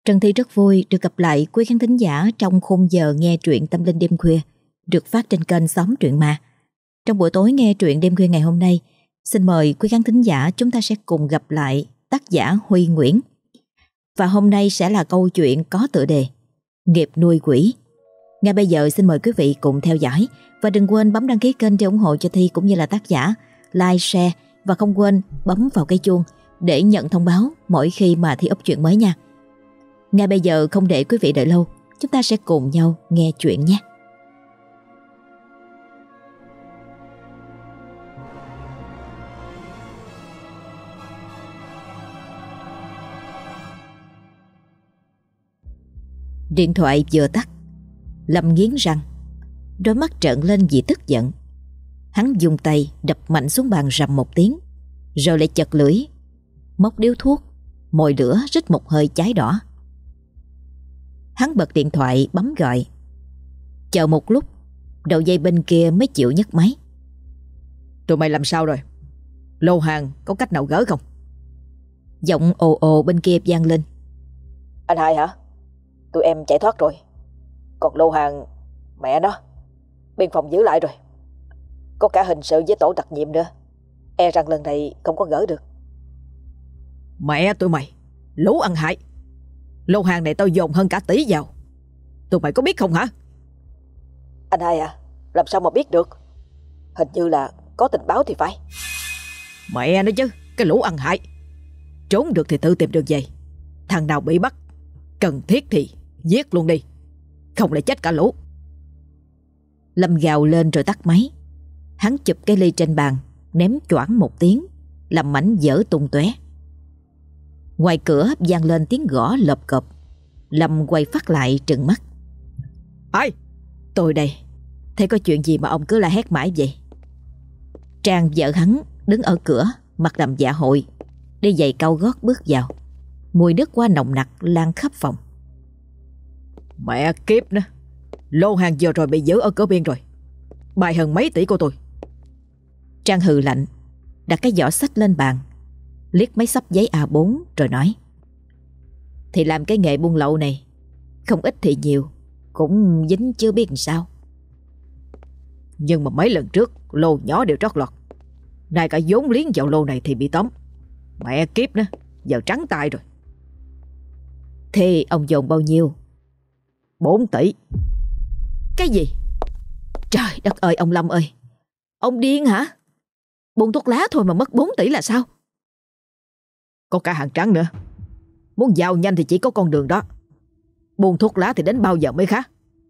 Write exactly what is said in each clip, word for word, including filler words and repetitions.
Trần Thi rất vui được gặp lại quý khán thính giả trong khung giờ nghe truyện Tâm Linh Đêm Khuya được phát trên kênh Xóm Truyện Ma. Trong buổi tối nghe truyện đêm khuya ngày hôm nay, xin mời quý khán thính giả chúng ta sẽ cùng gặp lại tác giả Huy Nguyễn. Và hôm nay sẽ là câu chuyện có tựa đề Nghiệp nuôi quỷ. Ngay bây giờ xin mời quý vị cùng theo dõi và đừng quên bấm đăng ký kênh để ủng hộ cho Thi cũng như là tác giả, like, share và không quên bấm vào cái chuông để nhận thông báo mỗi khi mà Thi up chuyện mới nha. Ngay bây giờ không để quý vị đợi lâu, chúng ta sẽ cùng nhau nghe chuyện nhé. Điện thoại vừa tắt, Lâm nghiến răng, đôi mắt trợn lên vì tức giận. Hắn dùng tay đập mạnh xuống bàn rầm một tiếng, rồi lại chật lưỡi, móc điếu thuốc, mồi lửa rít một hơi cháy đỏ. Hắn bật điện thoại bấm gọi. Chờ một lúc, đầu dây bên kia mới chịu nhấc máy. Tụi mày làm sao rồi? Lô hàng có cách nào gỡ không? Giọng ồ ồ bên kia vang lên. Anh Hai hả? Tụi em chạy thoát rồi. Còn lô hàng, mẹ nó, biên phòng giữ lại rồi. Có cả hình sự với tổ đặc nhiệm nữa. E rằng lần này không có gỡ được. Mẹ tụi mày, lũ ăn hại. Lô hàng này tao dồn hơn cả tỷ vào. Tụi mày có biết không hả? Anh Hai à, làm sao mà biết được? Hình như là có tình báo thì phải. Mẹ nó chứ, cái lũ ăn hại. Trốn được thì tự tìm đường về. Thằng nào bị bắt, cần thiết thì giết luôn đi, không lại chết cả lũ. Lâm gào lên rồi tắt máy. Hắn chụp cái ly trên bàn, ném choảng một tiếng, làm mảnh vỡ tung tóe. Ngoài cửa vang lên tiếng gõ lợp cộp. Lâm quay phát lại trừng mắt. Ai? Tôi đây. Thế có chuyện gì mà ông cứ la hét mãi vậy? Trang vợ hắn đứng ở cửa, mặt làm dạ hội, đi giày cao gót bước vào. Mùi nước hoa nồng nặc lan khắp phòng. Mẹ kiếp nữa, lô hàng vừa rồi bị giữ ở cửa biên rồi, bài hơn mấy tỷ của tôi. Trang hừ lạnh, đặt cái giỏ sách lên bàn, liếc mấy xấp giấy A bốn rồi nói. Thì làm cái nghề buôn lậu này, không ít thì nhiều, cũng dính chưa biết làm sao. Nhưng mà mấy lần trước lô nhỏ đều trót lọt, nay cả vốn liếng vào lô này thì bị tóm. Mẹ kiếp nữa, giờ trắng tay rồi. Thế ông dồn bao nhiêu? Bốn tỷ. Cái gì? Trời đất ơi ông Lâm ơi, ông điên hả? Buôn thuốc lá thôi mà mất bốn tỷ là sao? Có cả hàng trắng nữa. Muốn giàu nhanh thì chỉ có con đường đó. Buôn thuốc lá thì đến bao giờ mới khá?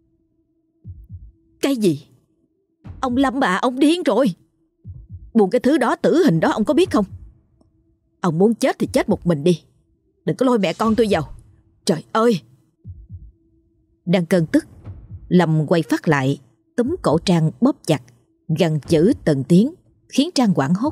Cái gì? Ông Lâm à, ông điên rồi. Buôn cái thứ đó, tử hình đó, ông có biết không? Ông muốn chết thì chết một mình đi, đừng có lôi mẹ con tôi vào. Trời ơi. Đang cơn tức, Lâm quay phát lại, túm cổ Trang bóp chặt, gằn chữ từng tiếng, khiến Trang hoảng hốt.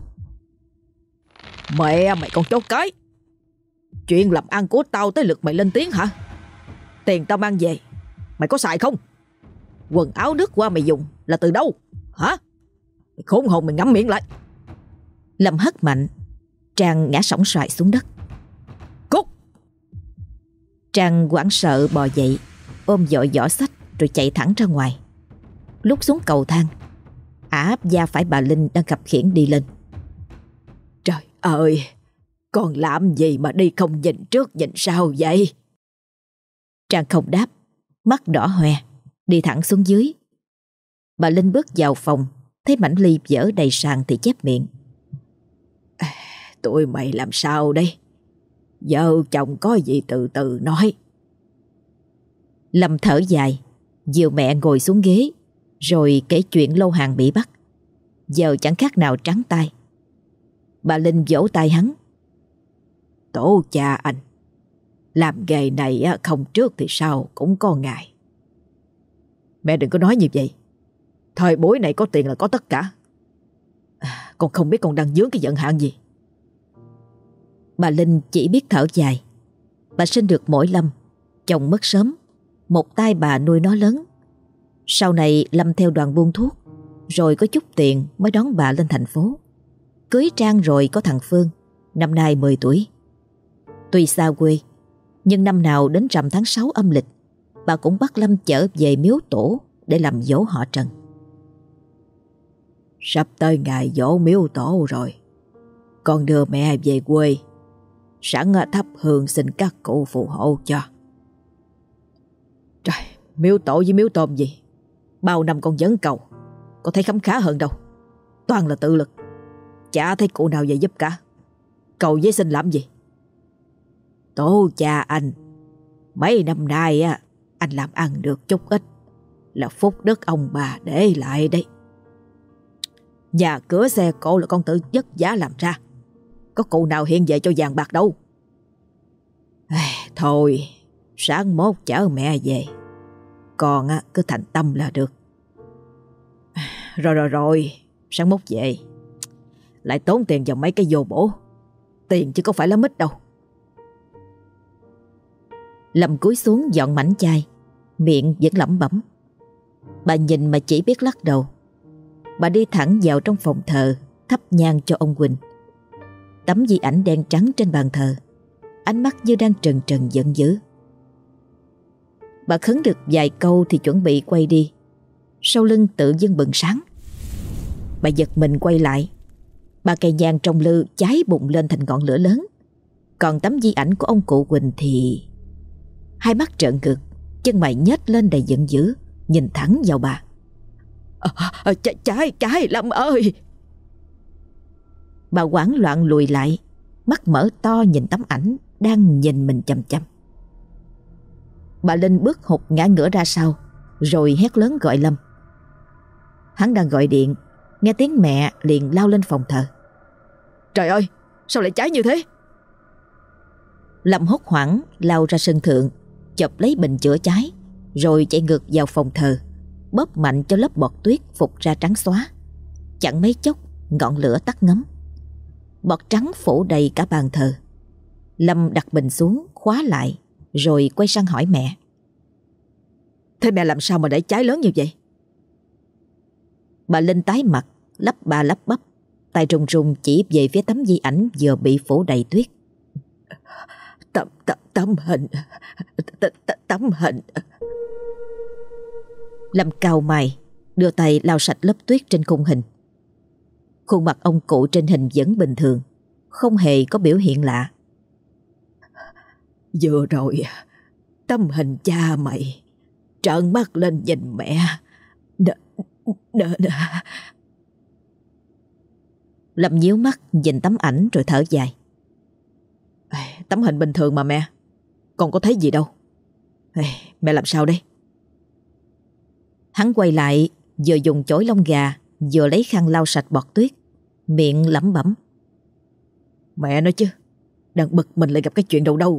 Mẹ mày con chó cái, chuyện làm ăn của tao tới lượt mày lên tiếng hả? Tiền tao mang về mày có xài không? Quần áo nước hoa mày dùng là từ đâu hả? Mày khốn hồn, mày ngậm miệng lại. Lâm hất mạnh, Trang ngã sóng xoài xuống đất. Cút. Trang hoảng sợ bò dậy, ôm dội giỏ sách rồi chạy thẳng ra ngoài. Lúc xuống cầu thang, ả va phải bà Linh đang khập khiễng đi lên. Trời ơi, con làm gì mà đi không nhìn trước nhìn sau vậy? Trang không đáp, mắt đỏ hoe, đi thẳng xuống dưới. Bà Linh bước vào phòng, thấy mảnh ly vỡ đầy sàn thì chép miệng. À, tụi mày làm sao đây? Vợ chồng có gì từ từ nói. Lâm thở dài, dìu mẹ ngồi xuống ghế, rồi kể chuyện lô hàng bị bắt. Giờ chẳng khác nào trắng tay. Bà Linh vỗ tay hắn. Tổ cha anh, làm nghề này không trước thì sau cũng có ngày. Mẹ đừng có nói như vậy. Thời buổi này có tiền là có tất cả. À, con không biết con đang dướng cái giận hạn gì. Bà Linh chỉ biết thở dài. Bà sinh được mỗi Lâm, chồng mất sớm, một tay bà nuôi nó lớn. Sau này Lâm theo đoàn buôn thuốc, rồi có chút tiền mới đón bà lên thành phố. Cưới Trang rồi có thằng Phương, năm nay mười tuổi. Tuy xa quê, Nhưng năm nào đến rằm tháng sáu âm lịch, bà cũng bắt Lâm chở về miếu tổ để làm dỗ họ Trần. Sắp tới ngày dỗ miếu tổ rồi, con đưa mẹ về quê, sẵn thắp hương xin các cụ phù hộ cho. Trời, miếu tổ với miếu tôm gì, bao năm con vẫn cầu, có thấy khấm khá hơn đâu. Toàn là tự lực, chả thấy cụ nào về giúp cả. Cầu với xin làm gì? Tổ cha anh, mấy năm nay á, anh làm ăn được chút ít là phúc đức ông bà để lại đấy. Nhà cửa xe cộ là con tự vất vả làm ra, có cụ nào hiện về cho vàng bạc đâu. Thôi, sáng mốt chở mẹ về, con á, cứ thành tâm là được. Rồi rồi rồi, sáng mốt về lại tốn tiền vào mấy cái vô bổ, tiền chứ có phải là mít đâu. Lâm cúi xuống dọn mảnh chai, miệng vẫn lẩm bẩm. Bà nhìn mà chỉ biết lắc đầu. Bà đi thẳng vào trong phòng thờ, thắp nhang cho ông Quỳnh. Tấm di ảnh đen trắng trên bàn thờ, ánh mắt như đang trần trần giận dữ. Bà khấn được vài câu thì chuẩn bị quay đi, sau lưng tự dưng bừng sáng. Bà giật mình quay lại. Ba cây nhang trong lư cháy bùng lên thành ngọn lửa lớn. Còn tấm di ảnh của ông cụ Quỳnh thì hai mắt trợn ngược, chân mày nhếch lên đầy giận dữ, nhìn thẳng vào bà. à, à, Trái, trái, trái, Lâm ơi! Bà hoảng loạn lùi lại, mắt mở to nhìn tấm ảnh đang nhìn mình chằm chằm. Bà Linh bước hụt ngã ngửa ra sau, rồi hét lớn gọi Lâm. Hắn đang gọi điện, nghe tiếng mẹ liền lao lên phòng thờ. Trời ơi, sao lại cháy như thế? Lâm hốt hoảng lao ra sân thượng, chộp lấy bình chữa cháy, rồi chạy ngược vào phòng thờ, bóp mạnh cho lớp bọt tuyết phục ra trắng xóa. Chẳng mấy chốc ngọn lửa tắt ngấm, bọt trắng phủ đầy cả bàn thờ. Lâm đặt bình xuống, khóa lại, rồi quay sang hỏi mẹ. Thế mẹ làm sao mà để cháy lớn như vậy? Bà Linh tái mặt, lắp ba lắp bắp, tay run run chỉ về phía tấm di ảnh vừa bị phủ đầy tuyết. Tấm, tấm, tấm hình, tấm, tấm hình. Lâm cau mày, đưa tay lau sạch lớp tuyết trên khung hình. Khuôn mặt ông cụ trên hình vẫn bình thường, không hề có biểu hiện lạ. Vừa rồi, tấm hình cha mày trợn mắt lên nhìn mẹ. Nè, nè, nè. Lâm nhíu mắt nhìn tấm ảnh rồi thở dài. Tấm hình bình thường mà mẹ, con có thấy gì đâu. Mẹ làm sao đây? Hắn quay lại, vừa dùng chổi lông gà, vừa lấy khăn lau sạch bọt tuyết, miệng lẩm bẩm. Mẹ nói chứ, đang bực mình lại gặp cái chuyện đâu đâu.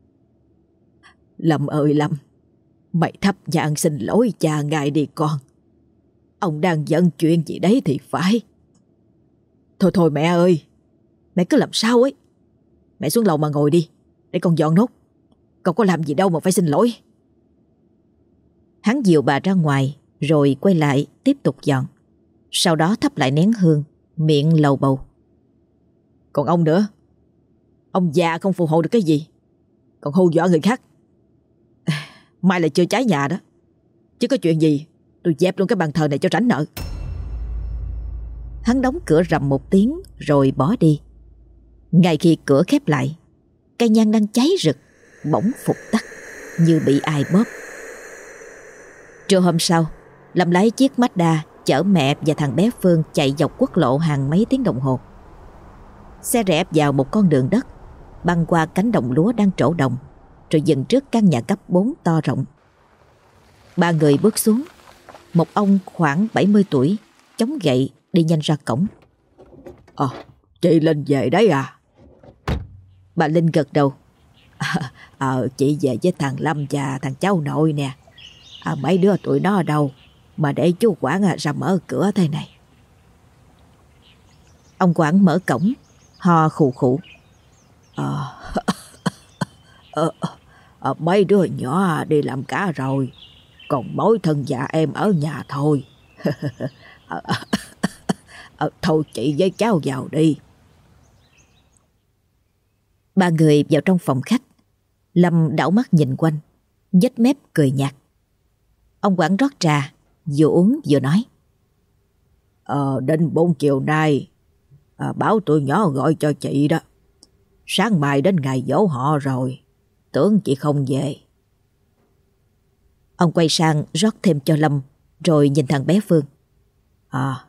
Lâm ơi Lâm, mày thắp nhang xin lỗi cha ngài đi con. Ông đang giận chuyện gì đấy thì phải. Thôi thôi mẹ ơi, mẹ cứ làm sao ấy. Mẹ xuống lầu mà ngồi đi, để con dọn nốt. Con có làm gì đâu mà phải xin lỗi. Hắn dìu bà ra ngoài, rồi quay lại tiếp tục dọn. Sau đó thắp lại nén hương, miệng lầu bầu. Còn ông nữa, ông già không phù hộ được cái gì, còn hù dọa người khác. Mai là chưa cháy nhà đó, chứ có chuyện gì tôi dẹp luôn cái bàn thờ này cho tránh nợ. Hắn đóng cửa rầm một tiếng rồi bỏ đi. Ngay khi cửa khép lại, cây nhang đang cháy rực bỗng phục tắt như bị ai bóp. Trưa hôm sau, Lâm lái chiếc Mazda chở mẹ và thằng bé Phương chạy dọc quốc lộ hàng mấy tiếng đồng hồ. Xe rẽ vào một con đường đất, băng qua cánh đồng lúa đang trổ đồng, rồi dừng trước căn nhà cấp bốn to rộng. Ba người bước xuống. Một ông khoảng bảy mươi tuổi chống gậy đi nhanh ra cổng. Ờ, à, chị Linh về đấy à? Bà Linh gật đầu. À, à, chị về với thằng Lâm và thằng cháu nội nè. À, mấy đứa tụi nó ở đâu mà để chú Quảng ra mở cửa thế này? Ông Quảng mở cổng, ho khụ khụ. Ờ, à, à, à, mấy đứa nhỏ đi làm cá rồi, còn mỗi thân già em ở nhà thôi. à, à, à, thôi chị với cháu vào đi. Ba người vào trong phòng khách. Lâm đảo mắt nhìn quanh, nhếch mép cười nhạt. Ông quản rót trà, vừa uống vừa nói. Ờ, đến bốn chiều nay, à, báo tụi nhỏ gọi cho chị đó. Sáng mai đến ngày giỗ họ rồi, tưởng chị không về. Ông quay sang rót thêm cho Lâm, rồi nhìn thằng bé Phương. À,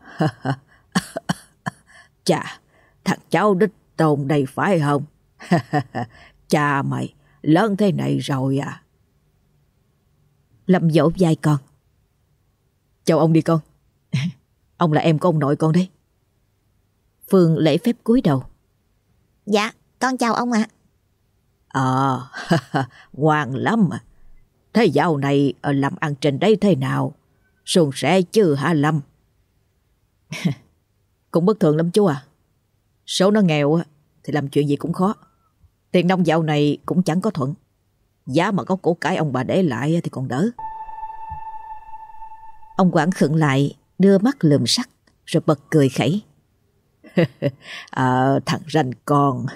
chà, thằng cháu đích tôn đây phải không? Cha mày, lớn thế này rồi à? Lâm vỗ vai con. Chào ông đi con. Ông là em của ông nội con đấy. Phương lễ phép cúi đầu. Dạ, con chào ông ạ. Ờ, ngoan lắm à. Thế dạo này làm ăn trên đây thế nào? Suôn sẻ chứ hả Lâm? Cũng bất thường lắm chú à. Số nó nghèo thì làm chuyện gì cũng khó. Tiền nông dạo này cũng chẳng có thuận. Giá mà có của cải ông bà để lại thì còn đỡ. Ông quản khựng lại, đưa mắt lườm sắc, rồi bật cười khẩy. À, thằng ranh con.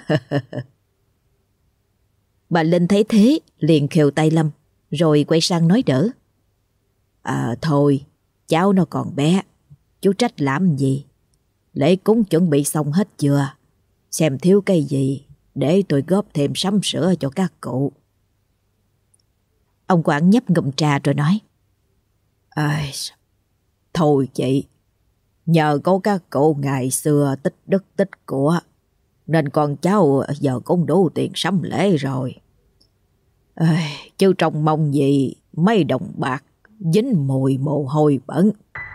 Bà Linh thấy thế liền khều tay Lâm, rồi quay sang nói đỡ. À thôi, cháu nó còn bé, chú trách làm gì? Lễ cúng chuẩn bị xong hết chưa? Xem thiếu cái gì để tôi góp thêm sắm sữa cho các cụ. Ông quản nhấp ngụm trà rồi nói. À, thôi chị, nhờ có các cụ ngày xưa tích đức tích của, nên con cháu giờ cũng đủ tiền sắm lễ rồi. À, chứ trông mong gì mấy đồng bạc dính mùi mồ hôi bẩn.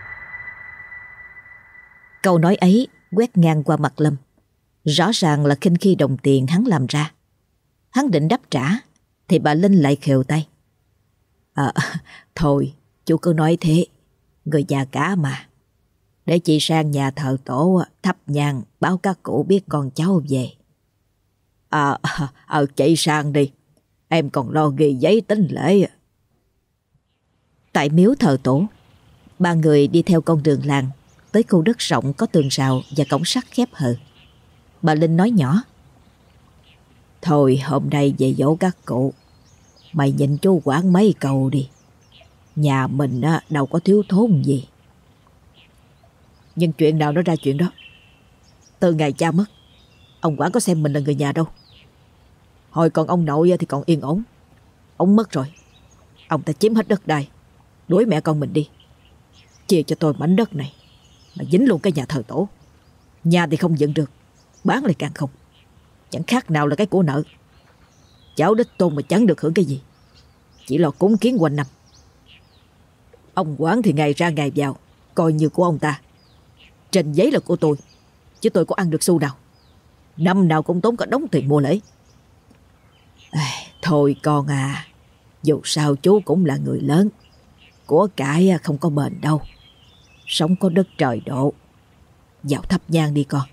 Câu nói ấy quét ngang qua mặt Lâm. Rõ ràng là khinh khi đồng tiền hắn làm ra. Hắn định đáp trả thì bà Linh lại khều tay. À, thôi chú cứ nói thế, người già cả mà. Để chị sang nhà thờ tổ thắp nhang báo các cụ biết con cháu về. À, à chị sang đi, em còn lo ghi giấy tính lễ. Tại miếu thờ tổ, ba người đi theo con đường làng tới khu đất rộng có tường rào và cổng sắt khép hờ. Bà Linh nói nhỏ. Thôi hôm nay về dỗ các cụ, mày nhìn chú quản mấy câu đi. Nhà mình á, đâu có thiếu thốn gì. Nhưng chuyện nào nó ra chuyện đó. Từ ngày cha mất, ông quản có xem mình là người nhà đâu. Hồi còn ông nội thì còn yên ổn. Ông mất rồi, ông ta chiếm hết đất đai, đuổi mẹ con mình đi, chia cho tôi mảnh đất này, mà dính luôn cái nhà thờ tổ. Nhà thì không dựng được, bán lại càng không. Chẳng khác nào là cái của nợ. Cháu đích tôn mà chẳng được hưởng cái gì, chỉ lo cúng kiến quanh năm. Ông quản thì ngày ra ngày vào, coi như của ông ta. Trên giấy là của tôi, chứ tôi có ăn được xu nào. Năm nào cũng tốn cả đống tiền mua lễ. À, thôi con à, dù sao chú cũng là người lớn, của cải không có bền đâu. Sống có đất trời độ. Vào thắp nhang đi con.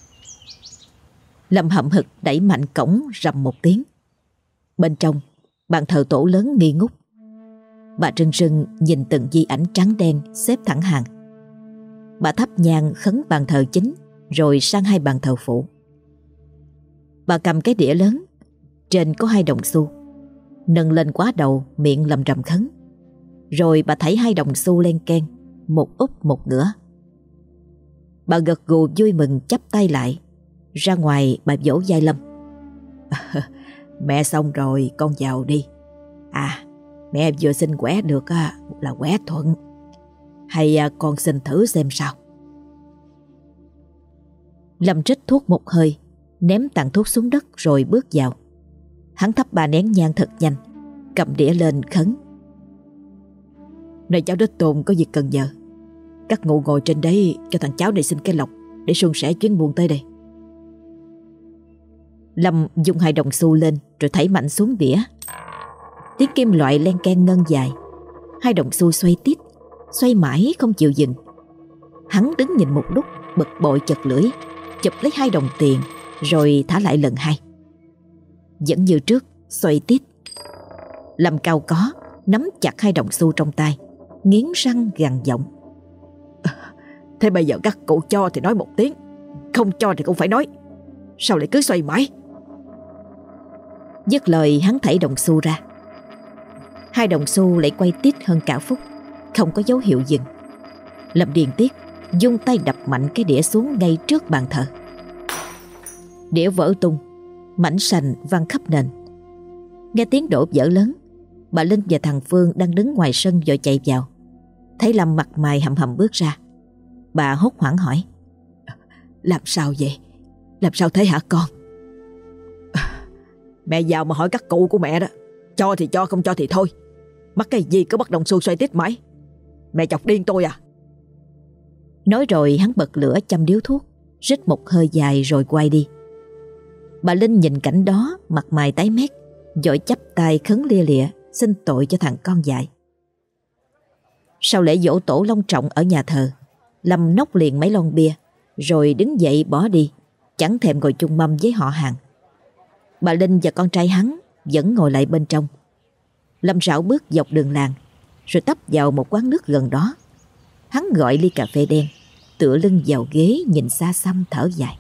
Lâm hậm hực đẩy mạnh cổng rầm một tiếng. Bên trong, bàn thờ tổ lớn nghi ngút. Bà rưng rưng nhìn từng di ảnh trắng đen xếp thẳng hàng. Bà thắp nhang khấn bàn thờ chính, rồi sang hai bàn thờ phụ. Bà cầm cái đĩa lớn, trên có hai đồng xu, nâng lên quá đầu, miệng lầm rầm khấn. Rồi bà thảy hai đồng xu len keng, một úp một ngửa. Bà gật gù vui mừng chắp tay lại. Ra ngoài bà vỗ vai Lâm. Mẹ xong rồi, con vào đi. À, mẹ vừa xin quẻ được là quẻ thuận. Hay con xin thử xem sao. Lâm trích thuốc một hơi, ném tàn thuốc xuống đất rồi bước vào. Hắn thắp ba nén nhang thật nhanh, cầm đĩa lên khấn. Này cháu đích tôn có việc cần nhờ. Các ngụ ngồi trên đấy cho thằng cháu này xin cái lộc, để suôn sẻ chuyến buôn tới đây. Lâm dùng hai đồng xu lên rồi thảy mạnh xuống đĩa. Tiếng kim loại len keng ngân dài. Hai đồng xu xoay tít, xoay mãi không chịu dừng. Hắn đứng nhìn một lúc, bực bội chật lưỡi, chụp lấy hai đồng tiền rồi thả lại lần hai. Vẫn như trước, xoay tít. Lâm cao có nắm chặt hai đồng xu trong tay, nghiến răng gằn giọng. Thế bây giờ các cụ cho thì nói một tiếng, không cho thì cũng phải nói. Sao lại cứ xoay mãi? Dứt lời hắn thảy đồng xu ra. Hai đồng xu lại quay tít hơn cả phút, không có dấu hiệu dừng. Lâm điên tiết dung tay đập mạnh cái đĩa xuống ngay trước bàn thờ. Đĩa vỡ tung, mảnh sành văng khắp nền. Nghe tiếng đổ vỡ lớn, bà Linh và thằng Phương đang đứng ngoài sân vội chạy vào. Thấy Lâm mặt mày hầm hầm bước ra, bà hốt hoảng hỏi: Làm sao vậy? Làm sao thế hả con? Mẹ vào mà hỏi các cụ của mẹ đó. Cho thì cho, không cho thì thôi. Mắc cái gì cứ bắt đồng xu xoay tít mãi. Mẹ chọc điên tôi à? Nói rồi hắn bật lửa châm điếu thuốc, rít một hơi dài rồi quay đi. Bà Linh nhìn cảnh đó, mặt mày tái mét, vội chắp tay khấn lia lịa xin tội cho thằng con dại. Sau lễ giỗ tổ long trọng ở nhà thờ, Lâm nốc liền mấy lon bia rồi đứng dậy bỏ đi, chẳng thèm ngồi chung mâm với họ hàng. Bà Linh và con trai hắn vẫn ngồi lại bên trong. Lâm rảo bước dọc đường làng rồi tấp vào một quán nước gần đó. Hắn gọi ly cà phê đen, tựa lưng vào ghế nhìn xa xăm thở dài.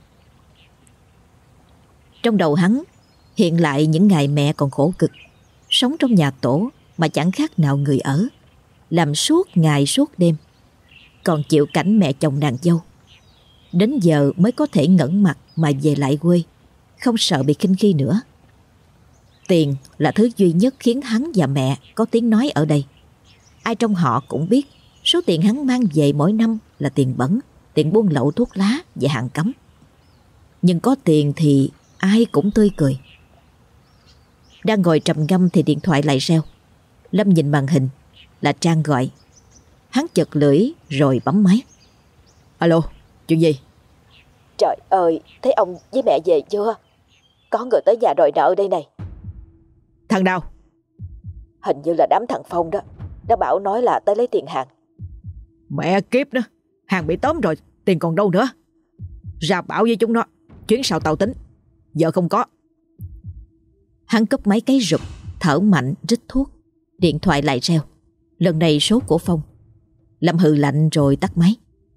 Trong đầu hắn hiện lại những ngày mẹ còn khổ cực, sống trong nhà tổ mà chẳng khác nào người ở, làm suốt ngày suốt đêm, còn chịu cảnh mẹ chồng nàng dâu. Đến giờ mới có thể ngẩng mặt mà về lại quê, không sợ bị khinh khi nữa. Tiền là thứ duy nhất khiến hắn và mẹ có tiếng nói ở đây. Ai trong họ cũng biết số tiền hắn mang về mỗi năm là tiền bẩn, tiền buôn lậu thuốc lá và hàng cấm. Nhưng có tiền thì ai cũng tươi cười. Đang ngồi trầm ngâm thì điện thoại lại reo. Lâm nhìn màn hình là Trang gọi. Hắn chật lưỡi rồi bấm máy. Alo, chuyện gì? Trời ơi, thấy ông với mẹ về chưa? Có người tới nhà đòi nợ đây này. Thằng nào? Hình như là đám thằng Phong đó. Nó bảo nói là tới lấy tiền hàng. Mẹ kiếp nữa, hàng bị tóm rồi, tiền còn đâu nữa. Ra bảo với chúng nó, chuyến sau tao tính. Giờ không có. Hắn cúp máy cái rụp, thở mạnh rít thuốc. Điện thoại lại reo. Lần này số của Phong. Lâm hừ lạnh rồi tắt máy.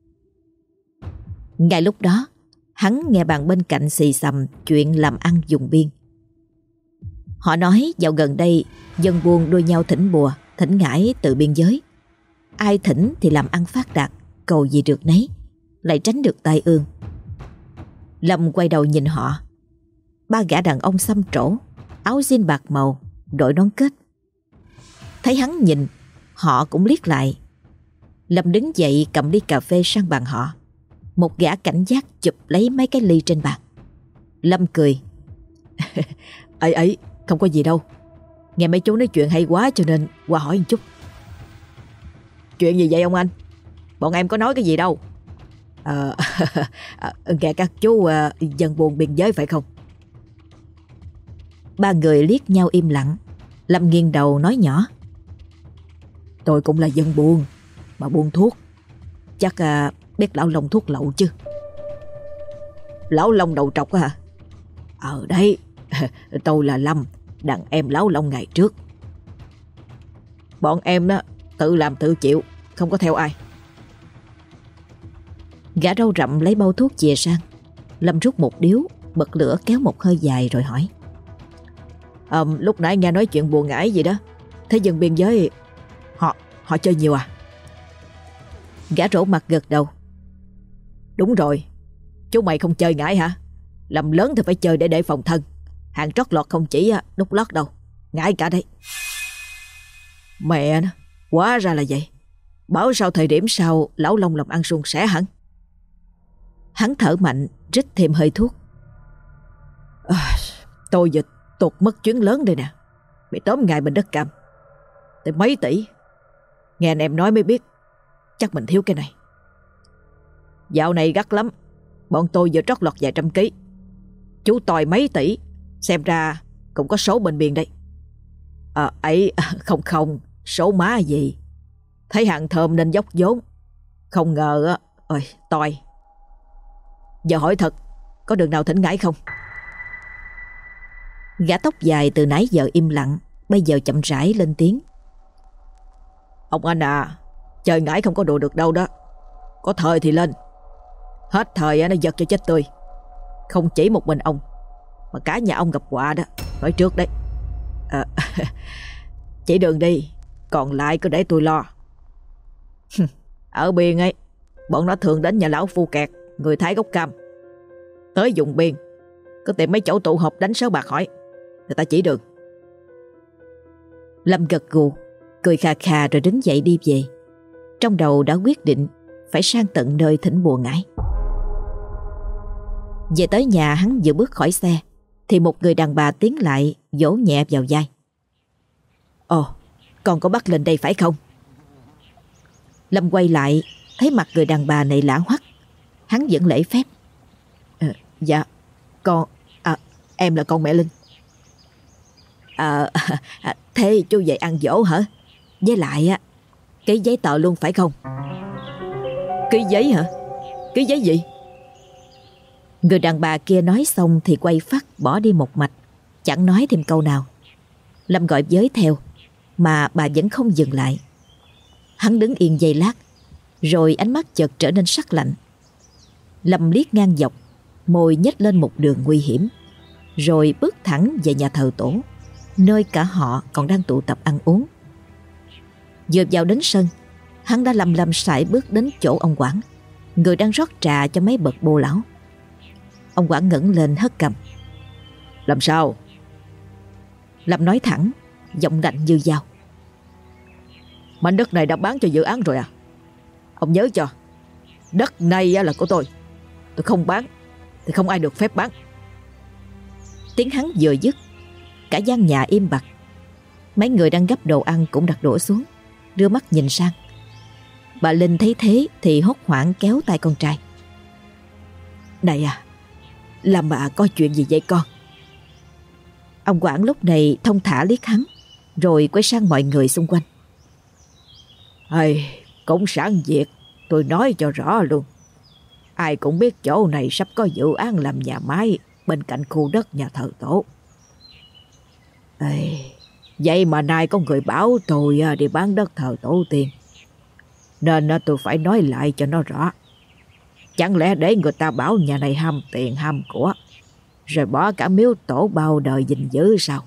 Ngay lúc đó, hắn nghe bàn bên cạnh xì xầm chuyện làm ăn dùng biên. Họ nói dạo gần đây dân buôn đua nhau thỉnh bùa, thỉnh ngải từ biên giới. Ai thỉnh thì làm ăn phát đạt, cầu gì được nấy, lại tránh được tai ương. Lâm quay đầu nhìn họ. Ba gã đàn ông xăm trổ, áo jean bạc màu, đội nón kết. Thấy hắn nhìn, họ cũng liếc lại. Lâm đứng dậy cầm ly cà phê sang bàn họ. Một gã cảnh giác chụp lấy mấy cái ly trên bàn. Lâm cười. ấy ấy, không có gì đâu. Nghe mấy chú nói chuyện hay quá cho nên qua hỏi một chút. Chuyện gì vậy ông anh? Bọn em có nói cái gì đâu. Ờ, à, nghe các chú à, dân buôn biên giới phải không? Ba người liếc nhau im lặng. Lâm nghiêng đầu nói nhỏ. Tôi cũng là dân buôn, mà buôn thuốc. Chắc à, biết lão Long thuốc lậu chứ. Lão Long đầu trọc hả? Ờ đấy, tôi là Lâm, đàn em lão Long ngày trước. Bọn em đó tự làm tự chịu, không có theo ai. Gã râu rậm lấy bao thuốc chìa sang. Lâm rút một điếu, bật lửa kéo một hơi dài rồi hỏi. À, lúc nãy nghe nói chuyện bùa ngải gì đó. Thế dân biên giới Họ họ chơi nhiều à? Gã rỗ mặt gật đầu. Đúng rồi. Chú mày không chơi ngải hả? Làm lớn thì phải chơi để để phòng thân. Hàng trót lọt không chỉ đút lót đâu, ngải cả đấy. Mẹ nó, hóa ra là vậy. Bảo sao thời điểm sau lão Long làm ăn suôn sẻ hẳn. Hắn thở mạnh, rít thêm hơi thuốc. À, tôi giờ tụt mất chuyến lớn đây nè. Bị tóm ngài bên đất cam tới mấy tỷ. Nghe anh em nói mới biết, chắc mình thiếu cái này. Dạo này gắt lắm. Bọn tôi vừa trót lọt vài trăm ký. Chú tòi mấy tỷ, xem ra cũng có số bên biên đây. À, ấy không không, số má gì. Thấy hàng thơm nên dốc vốn. Không ngờ á, ơi tòi. Giờ hỏi thật, có đường nào thỉnh ngải không? Gã tóc dài từ nãy giờ im lặng, bây giờ chậm rãi lên tiếng. Ông anh à, chơi ngải không có đùa được đâu đó. Có thời thì lên, hết thời nó giật cho chết tươi. Không chỉ một mình ông, mà cả nhà ông gặp họa đó. Nói trước đấy. À, chỉ đường đi, còn lại cứ để tôi lo. Ở biên ấy, bọn nó thường đến nhà lão Phu Kẹt, người Thái gốc Cam. Tới vùng biên, cứ tìm mấy chỗ tụ họp đánh sới bạc hỏi, người ta chỉ đường. Lâm gật gù, cười khà khà rồi đứng dậy đi về. Trong đầu đã quyết định phải sang tận nơi thỉnh bùa ngải. Về tới nhà, hắn vừa bước khỏi xe thì một người đàn bà tiến lại vỗ nhẹ vào vai. Ồ, con có bắt lên đây phải không? Lâm quay lại thấy mặt người đàn bà này lạ hoắc. Hắn vẫn lễ phép. À, dạ, con, à, em là con mẹ Linh. À, à, thế chú về ăn dỗ hả? Với lại á, cái giấy tờ luôn phải không? Cái giấy hả? Cái giấy gì? Người đàn bà kia nói xong thì quay phắt bỏ đi một mạch, chẳng nói thêm câu nào. Lâm gọi với theo mà bà vẫn không dừng lại. Hắn đứng yên giây lát, rồi ánh mắt chợt trở nên sắc lạnh. Lâm liếc ngang dọc, môi nhếch lên một đường nguy hiểm, rồi bước thẳng về nhà thờ tổ, nơi cả họ còn đang tụ tập ăn uống. Vừa vào đến sân, hắn đã lầm lầm sải bước đến chỗ ông quản, người đang rót trà cho mấy bậc bô lão. Ông quản ngẩng lên hất cằm. Làm sao? Lâm nói thẳng, giọng lạnh như dao. Mảnh đất này đã bán cho dự án rồi à? Ông nhớ cho, đất này là của tôi. Tôi không bán thì không ai được phép bán. Tiếng hắn vừa dứt, cả gian nhà im bặt. Mấy người đang gấp đồ ăn cũng đặt đũa xuống, đưa mắt nhìn sang. Bà Linh thấy thế thì hốt hoảng kéo tay con trai. Này à, làm bà có chuyện gì vậy con? Ông quản lúc này thông thả liếc hắn, rồi quay sang mọi người xung quanh. Ây, cũng sẵn việc, tôi nói cho rõ luôn. Ai cũng biết chỗ này sắp có dự án làm nhà máy bên cạnh khu đất nhà thờ tổ. Ây, vậy mà nay có người bảo tôi đi bán đất thờ tổ tiên, nên tôi phải nói lại cho nó rõ. Chẳng lẽ để người ta bảo nhà này ham tiền ham của, rồi bỏ cả miếu tổ bao đời gìn giữ sao?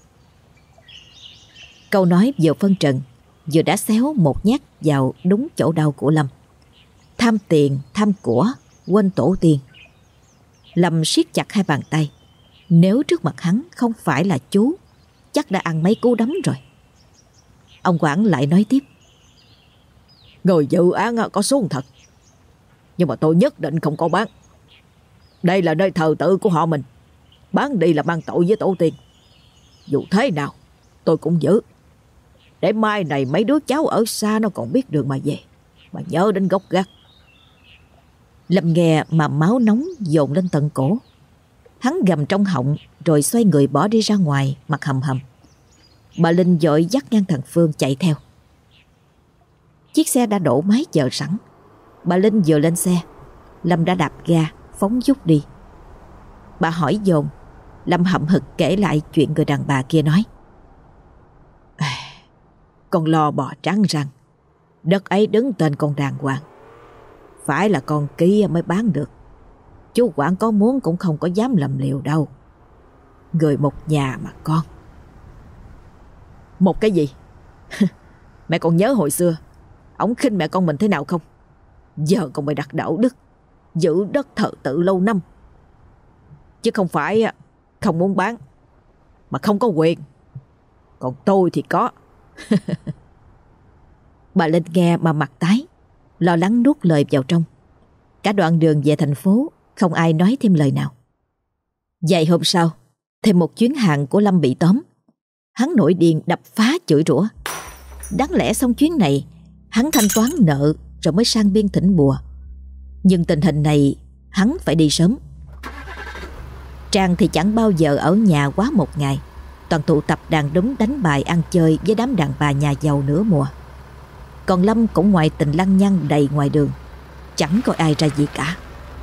Câu nói vừa phân trần, vừa đã xéo một nhát vào đúng chỗ đau của Lâm. Tham tiền, tham của, quên tổ tiên. Lâm siết chặt hai bàn tay. Nếu trước mặt hắn không phải là chú, chắc đã ăn mấy cú đấm rồi. Ông quản lại nói tiếp. Người dự án có xuống thật, nhưng mà tôi nhất định không có bán. Đây là nơi thờ tự của họ mình, bán đi là mang tội với tổ tiên. Dù thế nào tôi cũng giữ, để mai này mấy đứa cháu ở xa nó còn biết đường mà về, mà nhớ đến gốc gác. Lâm nghe mà máu nóng dồn lên tận cổ. Hắn gầm trong họng rồi xoay người bỏ đi ra ngoài, mặt hầm hầm. Bà Linh vội dắt ngang thằng Phương chạy theo. Chiếc xe đã đổ máy chờ sẵn. Bà Linh vừa lên xe, Lâm đã đạp ga phóng vút đi. Bà hỏi dồn. Lâm hậm hực kể lại chuyện người đàn bà kia nói. Con lo bò trắng răng, đất ấy đứng tên con đàng hoàng, phải là con ký mới bán được. Chú quản có muốn cũng không có dám lầm liều đâu. Người một nhà mà con. Một cái gì? Mẹ còn nhớ hồi xưa ổng khinh mẹ con mình thế nào không? Giờ còn mày đặt đạo đức, giữ đất thờ tự lâu năm, chứ không phải không muốn bán mà không có quyền. Còn tôi thì có. Bà Linh nghe mà mặt tái, lo lắng nuốt lời vào trong. Cả đoạn đường về thành phố không ai nói thêm lời nào. Vài hôm sau, thêm một chuyến hàng của Lâm bị tóm. Hắn nổi điên đập phá chửi rủa. Đáng lẽ xong chuyến này hắn thanh toán nợ rồi mới sang biên thỉnh bùa, nhưng tình hình này hắn phải đi sớm. Trang thì chẳng bao giờ ở nhà quá một ngày, toàn tụ tập đàn đúng đánh bài ăn chơi với đám đàn bà nhà giàu nửa mùa. Còn Lâm cũng ngoại tình lăng nhăng đầy ngoài đường, chẳng coi ai ra gì cả.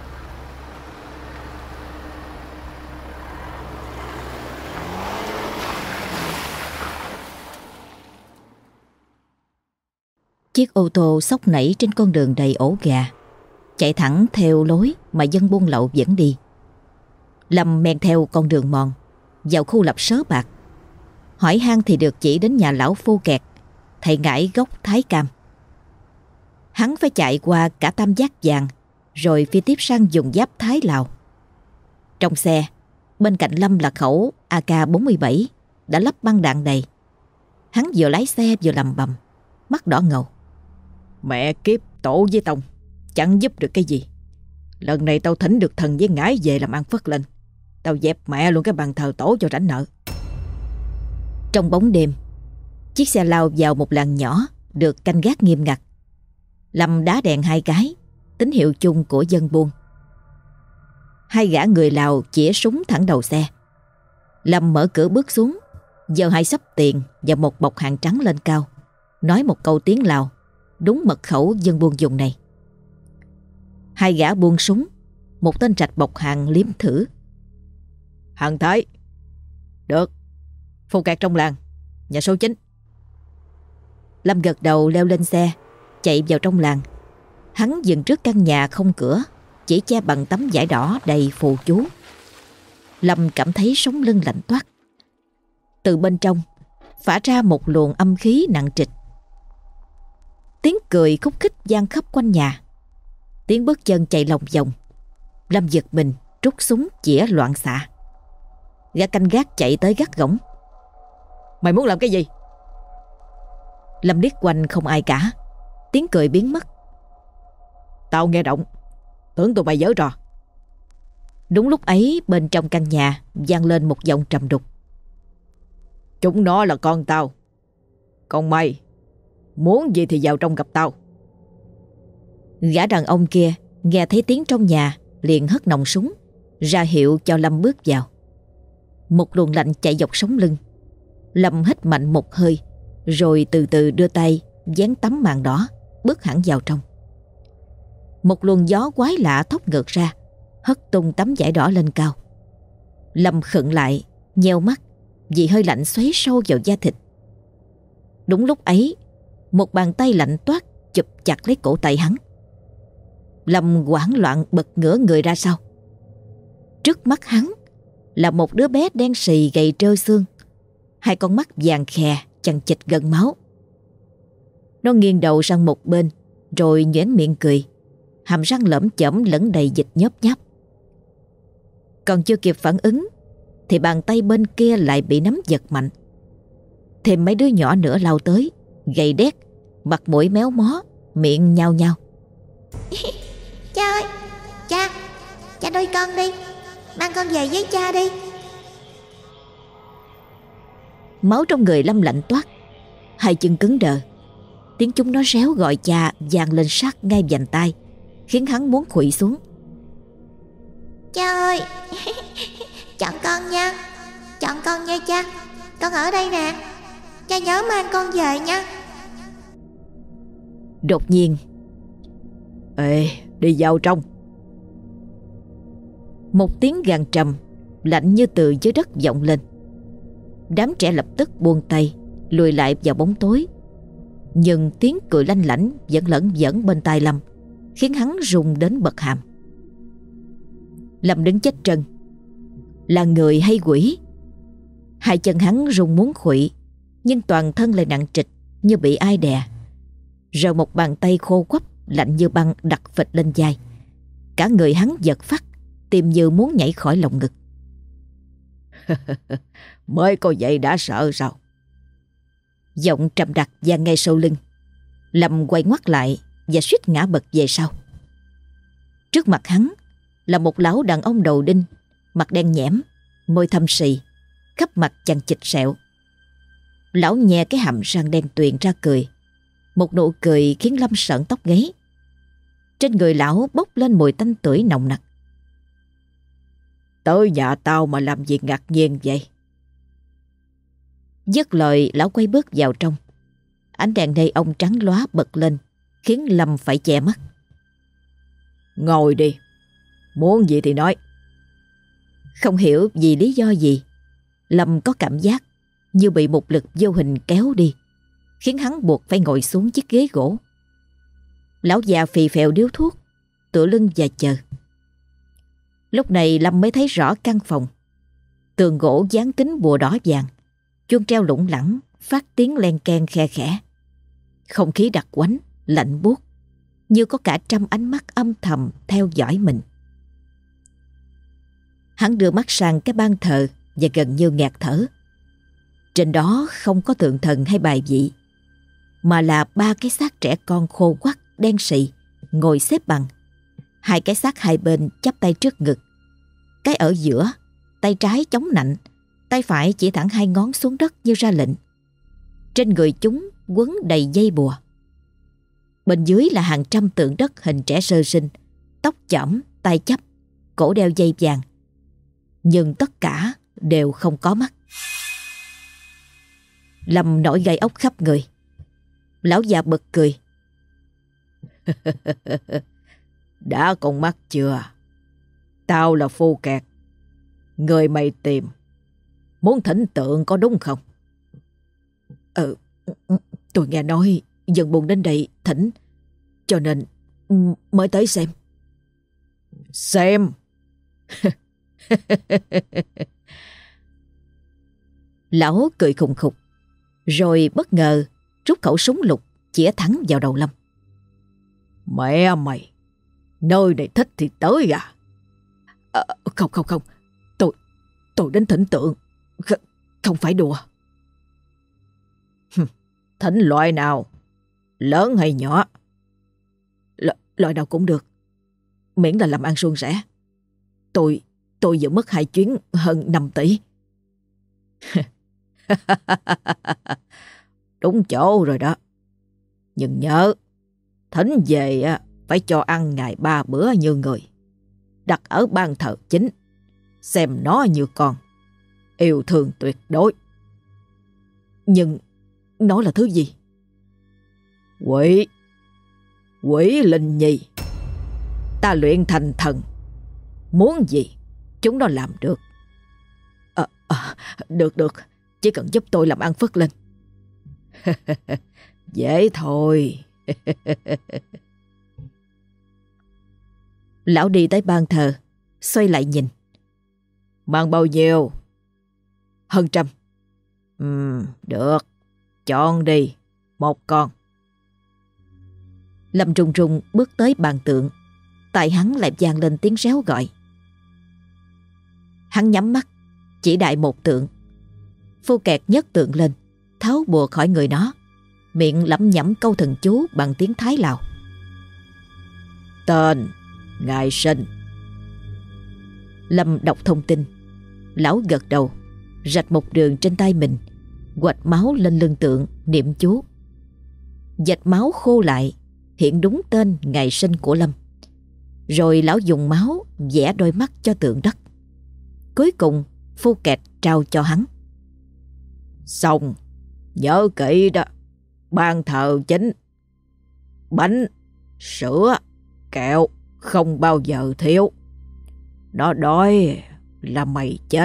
Chiếc ô tô xốc nảy trên con đường đầy ổ gà, chạy thẳng theo lối mà dân buôn lậu vẫn đi. Lâm men theo con đường mòn, vào khu lập sớ bạc. Hỏi han thì được chỉ đến nhà lão Phu Kẹt, thầy ngải gốc Thái Cam. Hắn phải chạy qua cả Tam Giác Vàng, rồi phi tiếp sang vùng giáp Thái Lào. Trong xe, bên cạnh Lâm là khẩu a ca bốn mươi bảy đã lắp băng đạn đầy. Hắn vừa lái xe vừa lầm bầm, mắt đỏ ngầu. Mẹ kiếp, tổ với tông chẳng giúp được cái gì. Lần này tao thỉnh được thần với ngải về làm ăn phất lên. Tao dẹp mẹ luôn cái bàn thờ tổ cho rảnh nợ. Trong bóng đêm, chiếc xe lao vào một làng nhỏ được canh gác nghiêm ngặt. Lâm đá đèn hai cái, tín hiệu chung của dân buôn. Hai gã người Lào chĩa súng thẳng đầu xe. Lâm mở cửa bước xuống, giơ hai xấp tiền và một bọc hàng trắng lên cao, nói một câu tiếng Lào, đúng mật khẩu dân buôn vùng này. Hai gã buông súng, một tên trạch bọc hàng liếm thử. Hàng Thái. Được. Phu Kẹt trong làng, nhà số chín. Lâm gật đầu leo lên xe, chạy vào trong làng. Hắn dừng trước căn nhà không cửa, chỉ che bằng tấm vải đỏ đầy phù chú. Lâm cảm thấy sống lưng lạnh toát. Từ bên trong phả ra một luồng âm khí nặng trịch. Tiếng cười khúc khích vang khắp quanh nhà. Tiếng bước chân chạy lòng vòng. Lâm giật mình rút súng chĩa loạn xạ. Gã canh gác chạy tới gắt gỏng. Mày muốn làm cái gì? Lâm liếc quanh không ai cả. Tiếng cười biến mất. Tao nghe động, tưởng tụi mày giở trò. Đúng lúc ấy, bên trong căn nhà vang lên một giọng trầm đục. Chúng nó là con tao. Còn mày muốn gì thì vào trong gặp tao. Gã đàn ông kia nghe thấy tiếng trong nhà, liền hất nòng súng ra hiệu cho Lâm bước vào. Một luồng lạnh chạy dọc sống lưng. Lâm hít mạnh một hơi, rồi từ từ đưa tay dán tấm màn đỏ, bước hẳn vào trong. Một luồng gió quái lạ thốc ngược ra, hất tung tấm vải đỏ lên cao. Lâm khựng lại, nheo mắt vì hơi lạnh xoáy sâu vào da thịt. Đúng lúc ấy, một bàn tay lạnh toát chụp chặt lấy cổ tay hắn. Lâm hoảng loạn bật ngửa người ra sau. Trước mắt hắn là một đứa bé đen xì gầy trơ xương, hai con mắt vàng khè chằng chịt gần máu. Nó nghiêng đầu sang một bên, rồi nhoẻn miệng cười, hàm răng lởm chởm lẫn đầy dịch nhớp nháp. Còn chưa kịp phản ứng thì bàn tay bên kia lại bị nắm giật mạnh. Thêm mấy đứa nhỏ nữa lao tới, gầy đét, mặt mũi méo mó, miệng nhao nhao. Cha ơi, cha, cha nuôi con đi, mang con về với cha đi. Máu trong người Lâm lạnh toát, hai chân cứng đờ. Tiếng chúng nó réo gọi cha vang lên sát ngay vành tai, khiến hắn muốn khuỵu xuống. Cha ơi, chọn con nha, chọn con nha cha, con ở đây nè, cha nhớ mang con về nha. Đột nhiên, ê, đi vào trong. Một tiếng gàn trầm lạnh như từ dưới đất vọng lên. Đám trẻ lập tức buông tay, lùi lại vào bóng tối. Nhưng tiếng cười lanh lảnh vẫn lẫn vẫn bên tai Lâm, khiến hắn rùng đến bật hàm. Lâm đứng chết trân. Là người hay quỷ? Hai chân hắn rùng muốn khuỵu, nhưng toàn thân lại nặng trịch như bị ai đè. Rồi một bàn tay khô quắp lạnh như băng đặt phịch lên vai. Cả người hắn giật phắt, tim như muốn nhảy khỏi lồng ngực. Mới có vậy đã sợ sao? Giọng trầm đặc vang ngay sau lưng. Lâm quay ngoắt lại và suýt ngã bật về sau. Trước mặt hắn là một lão đàn ông đầu đinh, mặt đen nhẽm, môi thâm sì, khắp mặt chằng chịt sẹo. Lão nhè cái hàm răng đen tuyền ra cười, một nụ cười khiến Lâm sợn tóc gáy. Trên người lão bốc lên mùi tanh tưởi nồng nặc. Tới nhà tao mà làm gì ngạc nhiên vậy? Dứt lời, lão quay bước vào trong. Ánh đèn này ông trắng lóa bật lên, khiến Lâm phải che mắt. Ngồi đi, muốn gì thì nói. Không hiểu vì lý do gì, Lâm có cảm giác như bị một lực vô hình kéo đi, khiến hắn buộc phải ngồi xuống chiếc ghế gỗ. Lão già phì phèo điếu thuốc, tựa lưng và chờ. Lúc này Lâm mới thấy rõ căn phòng. Tường gỗ dán kính bùa đỏ vàng, chuông treo lủng lẳng phát tiếng len keng khe khẽ. Không khí đặc quánh, lạnh buốt, như có cả trăm ánh mắt âm thầm theo dõi mình. Hắn đưa mắt sang cái ban thờ và gần như ngạt thở. Trên đó không có tượng thần hay bài vị, mà là ba cái xác trẻ con khô quắt, đen sì, ngồi xếp bằng. Hai cái xác hai bên chắp tay trước ngực. Cái ở giữa, tay trái chống nạnh, tay phải chỉ thẳng hai ngón xuống đất như ra lệnh. Trên người chúng quấn đầy dây bùa. Bên dưới là hàng trăm tượng đất hình trẻ sơ sinh, tóc chỏm, tay chắp, cổ đeo dây vàng. Nhưng tất cả đều không có mắt. Lâm nổi gai ốc khắp người. Lão già bật cười. Đã con mắt chưa? Tao là Phu Kẹt, người mày tìm. Muốn thỉnh tượng có đúng không? Ừ, tôi nghe nói dân buôn đến đây thỉnh, cho nên mới tới xem. Xem? Lão cười khùng khục, rồi bất ngờ rút khẩu súng lục chĩa thẳng vào đầu Lâm. Mẹ mày, nơi này thích thì tới à? À, không không không, tôi tôi đến thỉnh tượng, Kh không phải đùa. Thỉnh loại nào? Lớn hay nhỏ? L loại nào cũng được, miễn là làm ăn suôn sẻ. Tôi tôi vừa mất hai chuyến hơn năm tỷ. Đúng chỗ rồi đó. Nhưng nhớ, thỉnh về phải cho ăn ngày ba bữa như người. Đặt ở ban thờ chính, xem nó như con, yêu thương tuyệt đối. Nhưng nó là thứ gì? Quỷ. Quỷ linh nhi. Ta luyện thành thần, muốn gì chúng nó làm được. À, à, được được, chỉ cần giúp tôi làm ăn phất lên. Dễ thôi. Lão đi tới ban thờ, xoay lại nhìn. Mang bao nhiêu? Hơn trăm. Ừ, được. Chọn đi, một con. Lâm run run bước tới bàn tượng. Tại hắn lại vang lên tiếng réo gọi. Hắn nhắm mắt, chỉ đại một tượng. Phu Kẹt nhấc tượng lên, tháo bùa khỏi người nó, miệng lẩm nhẩm câu thần chú bằng tiếng Thái Lào. Tên, ngày sinh. Lâm đọc thông tin. Lão gật đầu, rạch một đường trên tay mình, quạch máu lên lưng tượng, niệm chú. Vạch máu khô lại, hiện đúng tên ngày sinh của Lâm. Rồi lão dùng máu vẽ đôi mắt cho tượng đất. Cuối cùng Phu Kẹt trao cho hắn. Xong, nhớ kỹ đó. Ban thờ chính, bánh, sữa, kẹo không bao giờ thiếu. Nó đói là mày chết.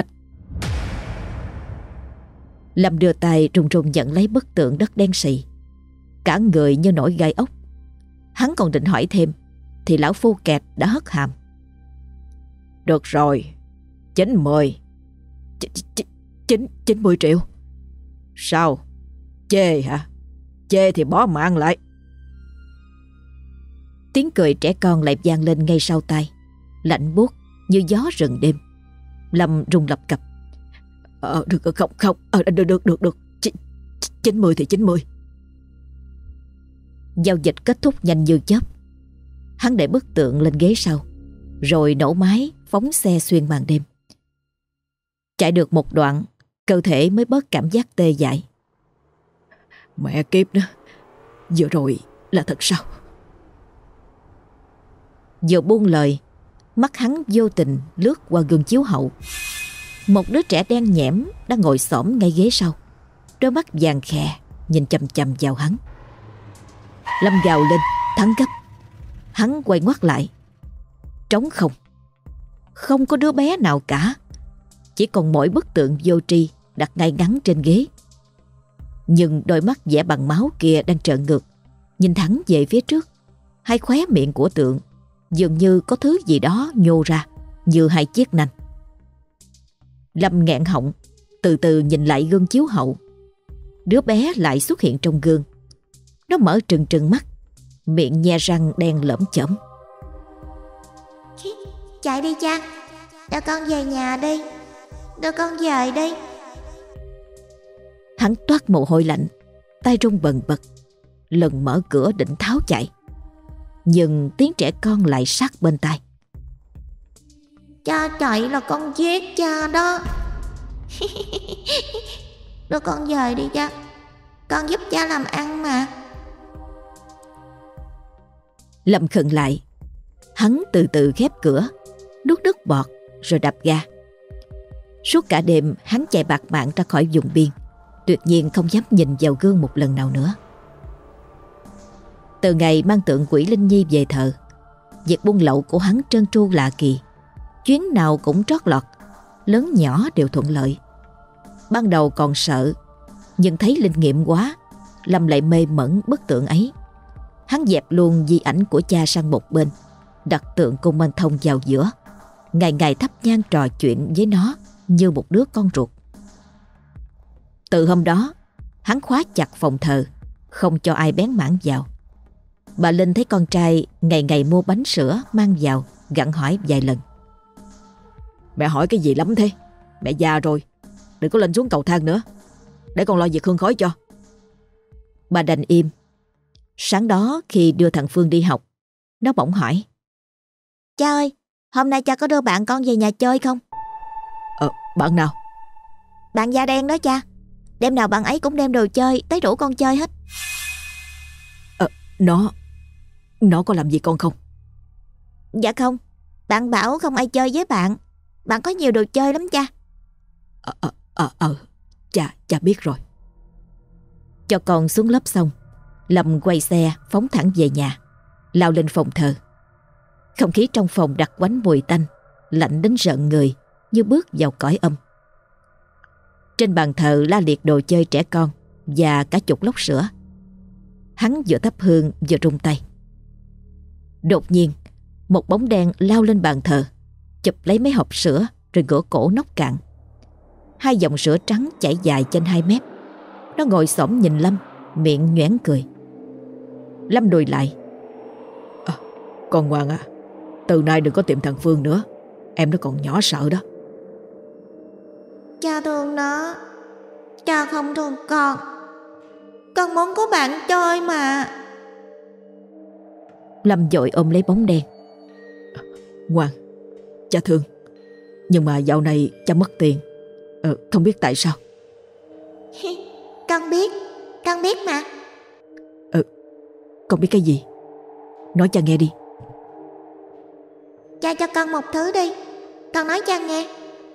Lâm đưa tay run run nhận lấy bức tượng đất đen sì. Cả người như nổi gai ốc. Hắn còn định hỏi thêm thì lão Phu Kẹt đã hất hàm. Được rồi, chín mươi. Chín, chín mươi triệu. Sao? Chê hả? Chê thì bỏ mạng lại. Tiếng cười trẻ con lại vang lên ngay sau tai, lạnh buốt như gió rừng đêm. Lâm run lập cập. Ờ, được không không, ờ, được được được được. chín mươi thì chín mươi. Giao dịch kết thúc nhanh như chớp. Hắn để bức tượng lên ghế sau, rồi nổ máy phóng xe xuyên màn đêm. Chạy được một đoạn, cơ thể mới bớt cảm giác tê dại. Mẹ kiếp đó, vừa rồi là thật sao? Vừa buông lời, mắt hắn vô tình lướt qua gương chiếu hậu. Một đứa trẻ đen nhẽm đang ngồi xổm ngay ghế sau, đôi mắt vàng khè nhìn chằm chằm vào hắn. Lâm gào lên, thắng gấp. Hắn quay ngoắt lại, trống không. Không có đứa bé nào cả, chỉ còn mỗi bức tượng vô tri đặt ngay ngắn trên ghế. Nhưng đôi mắt vẽ bằng máu kia đang trợn ngược, nhìn thẳng về phía trước. Hai khóe miệng của tượng dường như có thứ gì đó nhô ra như hai chiếc nanh. Lâm nghẹn họng, từ từ nhìn lại gương chiếu hậu. Đứa bé lại xuất hiện trong gương. Nó mở trừng trừng mắt, miệng nhe răng đen lởm chởm. Chạy đi cha, đưa con về nhà đi, đưa con về đi. Hắn toát mồ hôi lạnh, tay run bần bật, lần mở cửa định tháo chạy, nhưng tiếng trẻ con lại sát bên tai. Cha chạy là con giết cha đó. Đưa con về đi cha, con giúp cha làm ăn mà. Lâm khựng lại. Hắn từ từ khép cửa, nuốt nước bọt rồi đạp ga. Suốt cả đêm hắn chạy bạt mạng ra khỏi vùng biên, tuyệt nhiên không dám nhìn vào gương một lần nào nữa. Từ ngày mang tượng quỷ Linh Nhi về thờ, việc buôn lậu của hắn trơn tru lạ kỳ. Chuyến nào cũng trót lọt, lớn nhỏ đều thuận lợi. Ban đầu còn sợ, nhưng thấy linh nghiệm quá, Lâm lại mê mẩn bức tượng ấy. Hắn dẹp luôn di ảnh của cha sang một bên, đặt tượng Cung Minh Thông vào giữa, ngày ngày thắp nhang trò chuyện với nó như một đứa con ruột. Từ hôm đó, hắn khóa chặt phòng thờ, không cho ai bén mảng vào. Bà Linh thấy con trai ngày ngày mua bánh sữa mang vào, gặng hỏi vài lần. Mẹ hỏi cái gì lắm thế? Mẹ già rồi, đừng có lên xuống cầu thang nữa, để con lo việc hương khói cho. Bà đành im. Sáng đó khi đưa thằng Phương đi học, nó bỗng hỏi: Cha ơi, hôm nay cha có đưa bạn con về nhà chơi không? Ờ, bạn nào? Bạn da đen đó cha. Đêm nào bạn ấy cũng đem đồ chơi tới rủ con chơi hết. Ờ, nó Nó có làm gì con không? Dạ không, bạn bảo không ai chơi với bạn. Bạn có nhiều đồ chơi lắm cha. Ờ, ờ, ờ, ờ, cha, cha biết rồi. Cho con xuống lớp xong, Lâm quay xe phóng thẳng về nhà, lao lên phòng thờ. Không khí trong phòng đặc quánh mùi tanh, lạnh đến rợn người, như bước vào cõi âm. Trên bàn thờ la liệt đồ chơi trẻ con và cả chục lốc sữa. Hắn vừa thắp hương vừa rung tay. Đột nhiên, một bóng đen lao lên bàn thờ, chụp lấy mấy hộp sữa rồi gỡ cổ nốc cạn. Hai dòng sữa trắng chảy dài trên hai mép. Nó ngồi xổm nhìn Lâm, miệng nhoẻn cười. Lâm đùi lại. À, con ngoan à, từ nay đừng có tìm thằng Phương nữa, em nó còn nhỏ sợ đó. Cha thương nó, cha không thương con. Con muốn có bạn chơi mà. Lâm vội ôm lấy bóng đen. À, ngoan, cha thương, nhưng mà dạo này cha mất tiền, ờ, không biết tại sao. Con biết, con biết mà. Ừ, con biết cái gì? Nói cha nghe đi. Cha cho con một thứ đi, con nói cha nghe.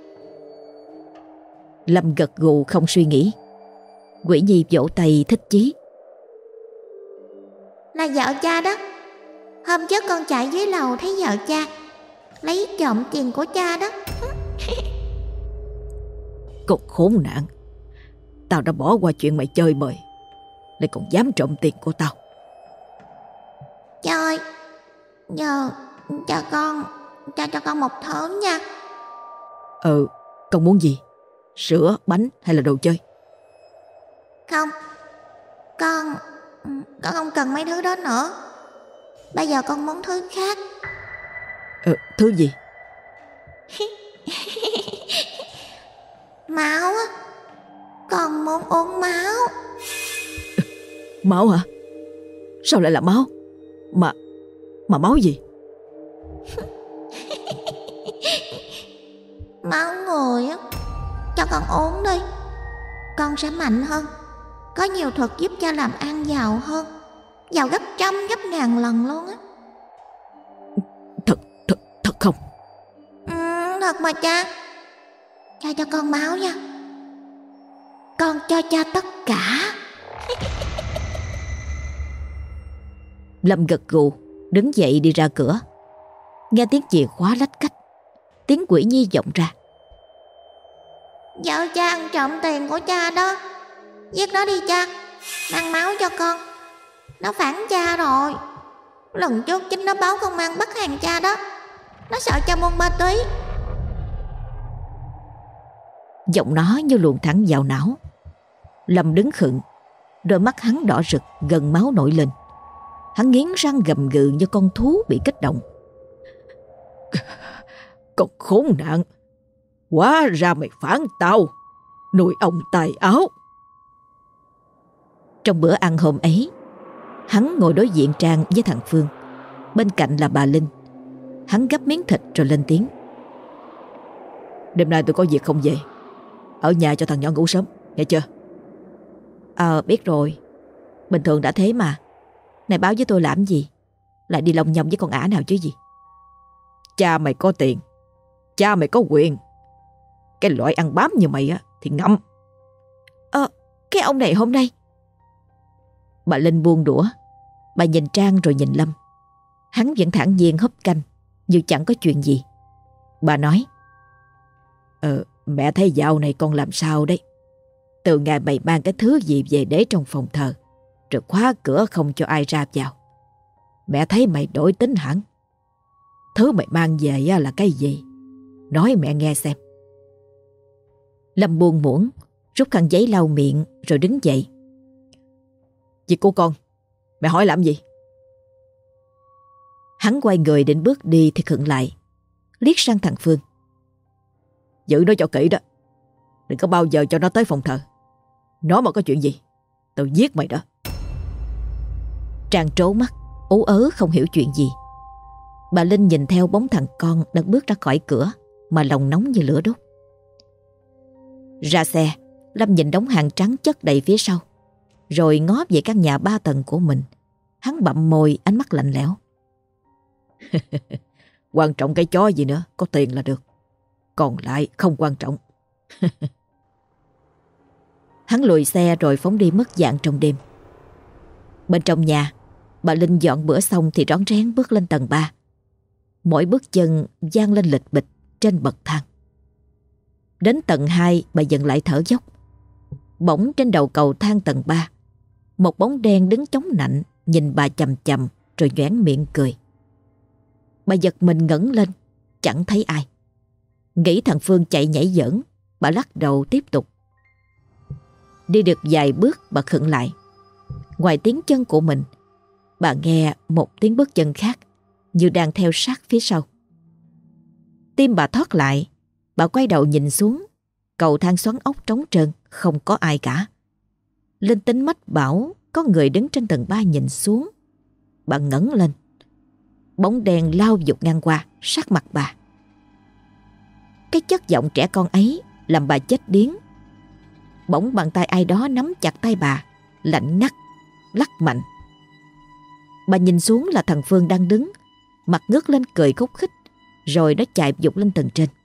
Lâm gật gù không suy nghĩ. Quỷ Nhi vỗ tay thích chí. Là vợ cha đó. Hôm trước con chạy dưới lầu thấy vợ cha lấy trộm tiền của cha đó. Cục khốn nạn, tao đã bỏ qua chuyện mày chơi bời, lại còn dám trộm tiền của tao. Cha ơi, giờ cha con, cha cho con một thứ nha. Ừ, con muốn gì? Sữa, bánh hay là đồ chơi? Không, con Con không cần mấy thứ đó nữa. Bây giờ con muốn thứ khác. Ừ, thứ gì? Máu á. Con muốn uống máu. Máu hả? Sao lại là máu? Mà Mà máu gì? Máu người á. Cho con uống đi. Con sẽ mạnh hơn, có nhiều thuật giúp cha làm ăn giàu hơn, giàu gấp trăm gấp ngàn lần luôn á. Thật, thật, thật không? Ừ, thật mà cha. Cha cho con máu nha. Con cho cha tất cả. Lâm gật gù, đứng dậy đi ra cửa. Nghe tiếng chìa khóa lách cách, tiếng Quỷ Nhi vọng ra. Vợ cha ăn trộm tiền của cha đó. Giết nó đi cha, mang máu cho con. Nó phản cha rồi. Lần trước chính nó báo công an bắt hàng cha đó. Nó sợ cha buôn ma túy. Giọng nó như luồn thẳng vào não. Lâm đứng khựng, đôi mắt hắn đỏ rực, gần máu nổi lên. Hắn nghiến răng gầm gừ như con thú bị kích động. Con khốn nạn, hóa ra mày phản tao, nuôi ông tài áo. Trong bữa ăn hôm ấy, hắn ngồi đối diện Trang với thằng Phương. Bên cạnh là bà Linh. Hắn gắp miếng thịt rồi lên tiếng. Đêm nay tôi có việc không về, ở nhà cho thằng nhỏ ngủ sớm, nghe chưa? Ờ biết rồi, bình thường đã thế mà. Này báo với tôi làm gì? Lại đi lồng nhồng với con ả nào chứ gì? Cha mày có tiền, cha mày có quyền. Cái loại ăn bám như mày á thì ngậm. Ờ cái ông này hôm nay. Bà Linh buông đũa. Bà nhìn Trang rồi nhìn Lâm. Hắn vẫn thản nhiên húp canh như chẳng có chuyện gì. Bà nói. Ờ mẹ thấy dạo này con làm sao đấy. Từ ngày mày mang cái thứ gì về để trong phòng thờ, rồi khóa cửa không cho ai ra vào, mẹ thấy mày đổi tính hẳn. Thứ mày mang về là cái gì? Nói mẹ nghe xem. Lâm buông muỗng, rút khăn giấy lau miệng rồi đứng dậy. Việc của con, mẹ hỏi làm gì? Hắn quay người định bước đi thì khựng lại, liếc sang thằng Phương. Giữ nó cho kỹ đó, đừng có bao giờ cho nó tới phòng thờ. Nó mà có chuyện gì, tao giết mày đó. Trang trố mắt, ú ớ không hiểu chuyện gì. Bà Linh nhìn theo bóng thằng con đang bước ra khỏi cửa mà lòng nóng như lửa đốt. Ra xe, Lâm nhìn đống hàng trắng chất đầy phía sau, rồi ngó về căn nhà ba tầng của mình. Hắn bặm môi, ánh mắt lạnh lẽo. Quan trọng cái chó gì nữa, có tiền là được. Còn lại không quan trọng. Hắn lùi xe rồi phóng đi mất dạng trong đêm. Bên trong nhà, bà Linh dọn bữa xong thì rón rén bước lên tầng ba. Mỗi bước chân vang lên lịch bịch trên bậc thang. Đến tầng hai, bà dừng lại thở dốc. Bỗng trên đầu cầu thang tầng ba, một bóng đen đứng chống nạnh nhìn bà chằm chằm rồi nhoẻn miệng cười. Bà giật mình ngẩng lên, chẳng thấy ai. Nghĩ thằng Phương chạy nhảy giỡn, bà lắc đầu tiếp tục. Đi được vài bước bà khựng lại. Ngoài tiếng chân của mình, bà nghe một tiếng bước chân khác như đang theo sát phía sau. Tim bà thoát lại. Bà quay đầu nhìn xuống. Cầu thang xoắn ốc trống trơn, không có ai cả. Linh tính mách bảo có người đứng trên tầng ba nhìn xuống. Bà ngẩng lên. Bóng đèn lao vụt ngang qua sát mặt bà. Cái chất giọng trẻ con ấy làm bà chết điếng. Bỗng bàn tay ai đó nắm chặt tay bà, lạnh ngắt, lắc mạnh. Bà nhìn xuống là thằng Phương đang đứng, mặt ngước lên cười khúc khích, rồi nó chạy vụt lên tầng trên.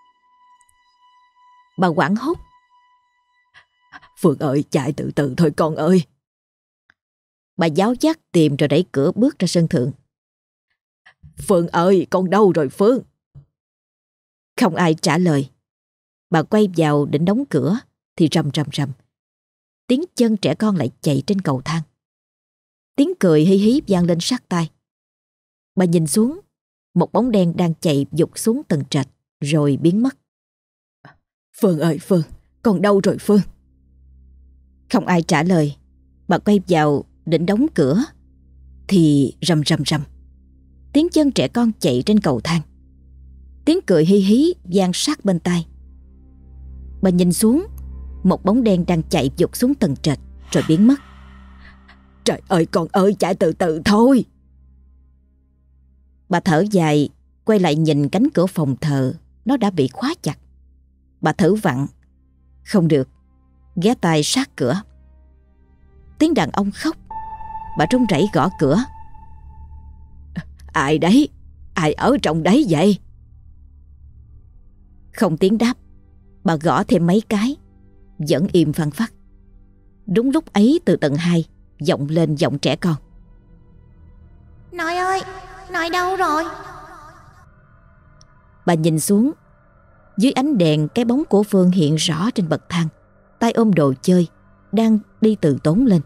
Bà hoảng hốt. Phương ơi, chạy từ từ thôi con ơi. Bà giáo giác tìm rồi đẩy cửa bước ra sân thượng. Phương ơi, con đâu rồi Phương? Không ai trả lời. Bà quay vào định đóng cửa thì rầm rầm rầm. Tiếng chân trẻ con lại chạy trên cầu thang. Tiếng cười hí hí vang lên sát tai. Bà nhìn xuống, một bóng đen đang chạy vụt xuống tầng trệt rồi biến mất. Phương ơi Phương, con đâu rồi Phương? Không ai trả lời. Bà quay vào định đóng cửa thì rầm rầm rầm. Tiếng chân trẻ con chạy trên cầu thang. Tiếng cười hí hí vang sát bên tai. Bà nhìn xuống, một bóng đen đang chạy vụt xuống tầng trệt rồi biến mất. Trời ơi con ơi, chạy từ từ thôi. Bà thở dài, quay lại nhìn cánh cửa phòng thờ. Nó đã bị khóa chặt. Bà thử vặn. Không được. Ghé tai sát cửa. Tiếng đàn ông khóc. Bà run rẩy gõ cửa. Ai đấy? Ai ở trong đấy vậy? Không tiếng đáp. Bà gõ thêm mấy cái, vẫn im phăng phắc. Đúng lúc ấy từ tầng hai vọng lên giọng trẻ con. Nội ơi, nội đâu rồi? Bà nhìn xuống. Dưới ánh đèn, cái bóng của Phương hiện rõ trên bậc thang, tay ôm đồ chơi, đang đi từ tốn lên.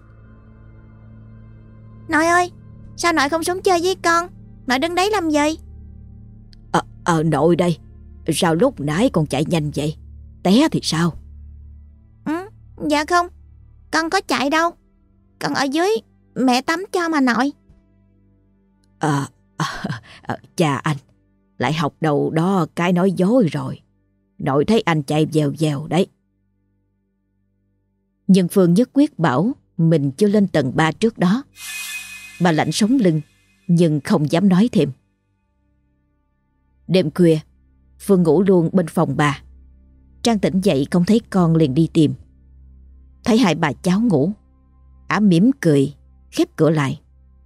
Nội ơi, sao nội không xuống chơi với con? Nội đứng đấy làm gì? Ờ, ờ nội đây. Sao lúc nãy con chạy nhanh vậy? té thì sao? Ừ, dạ không, con có chạy đâu. Con ở dưới mẹ tắm cho mà nội. Ờ, à, à, cha anh lại học đầu đó cái nói dối rồi. Nội thấy anh chạy vèo vèo đấy. Nhưng Phương nhất quyết bảo mình chưa lên tầng ba trước đó. Bà lạnh sống lưng nhưng không dám nói thêm. Đêm khuya, Phương ngủ luôn bên phòng bà. Trang tỉnh dậy không thấy con liền đi tìm. Thấy hai bà cháu ngủ, ả mỉm cười khép cửa lại.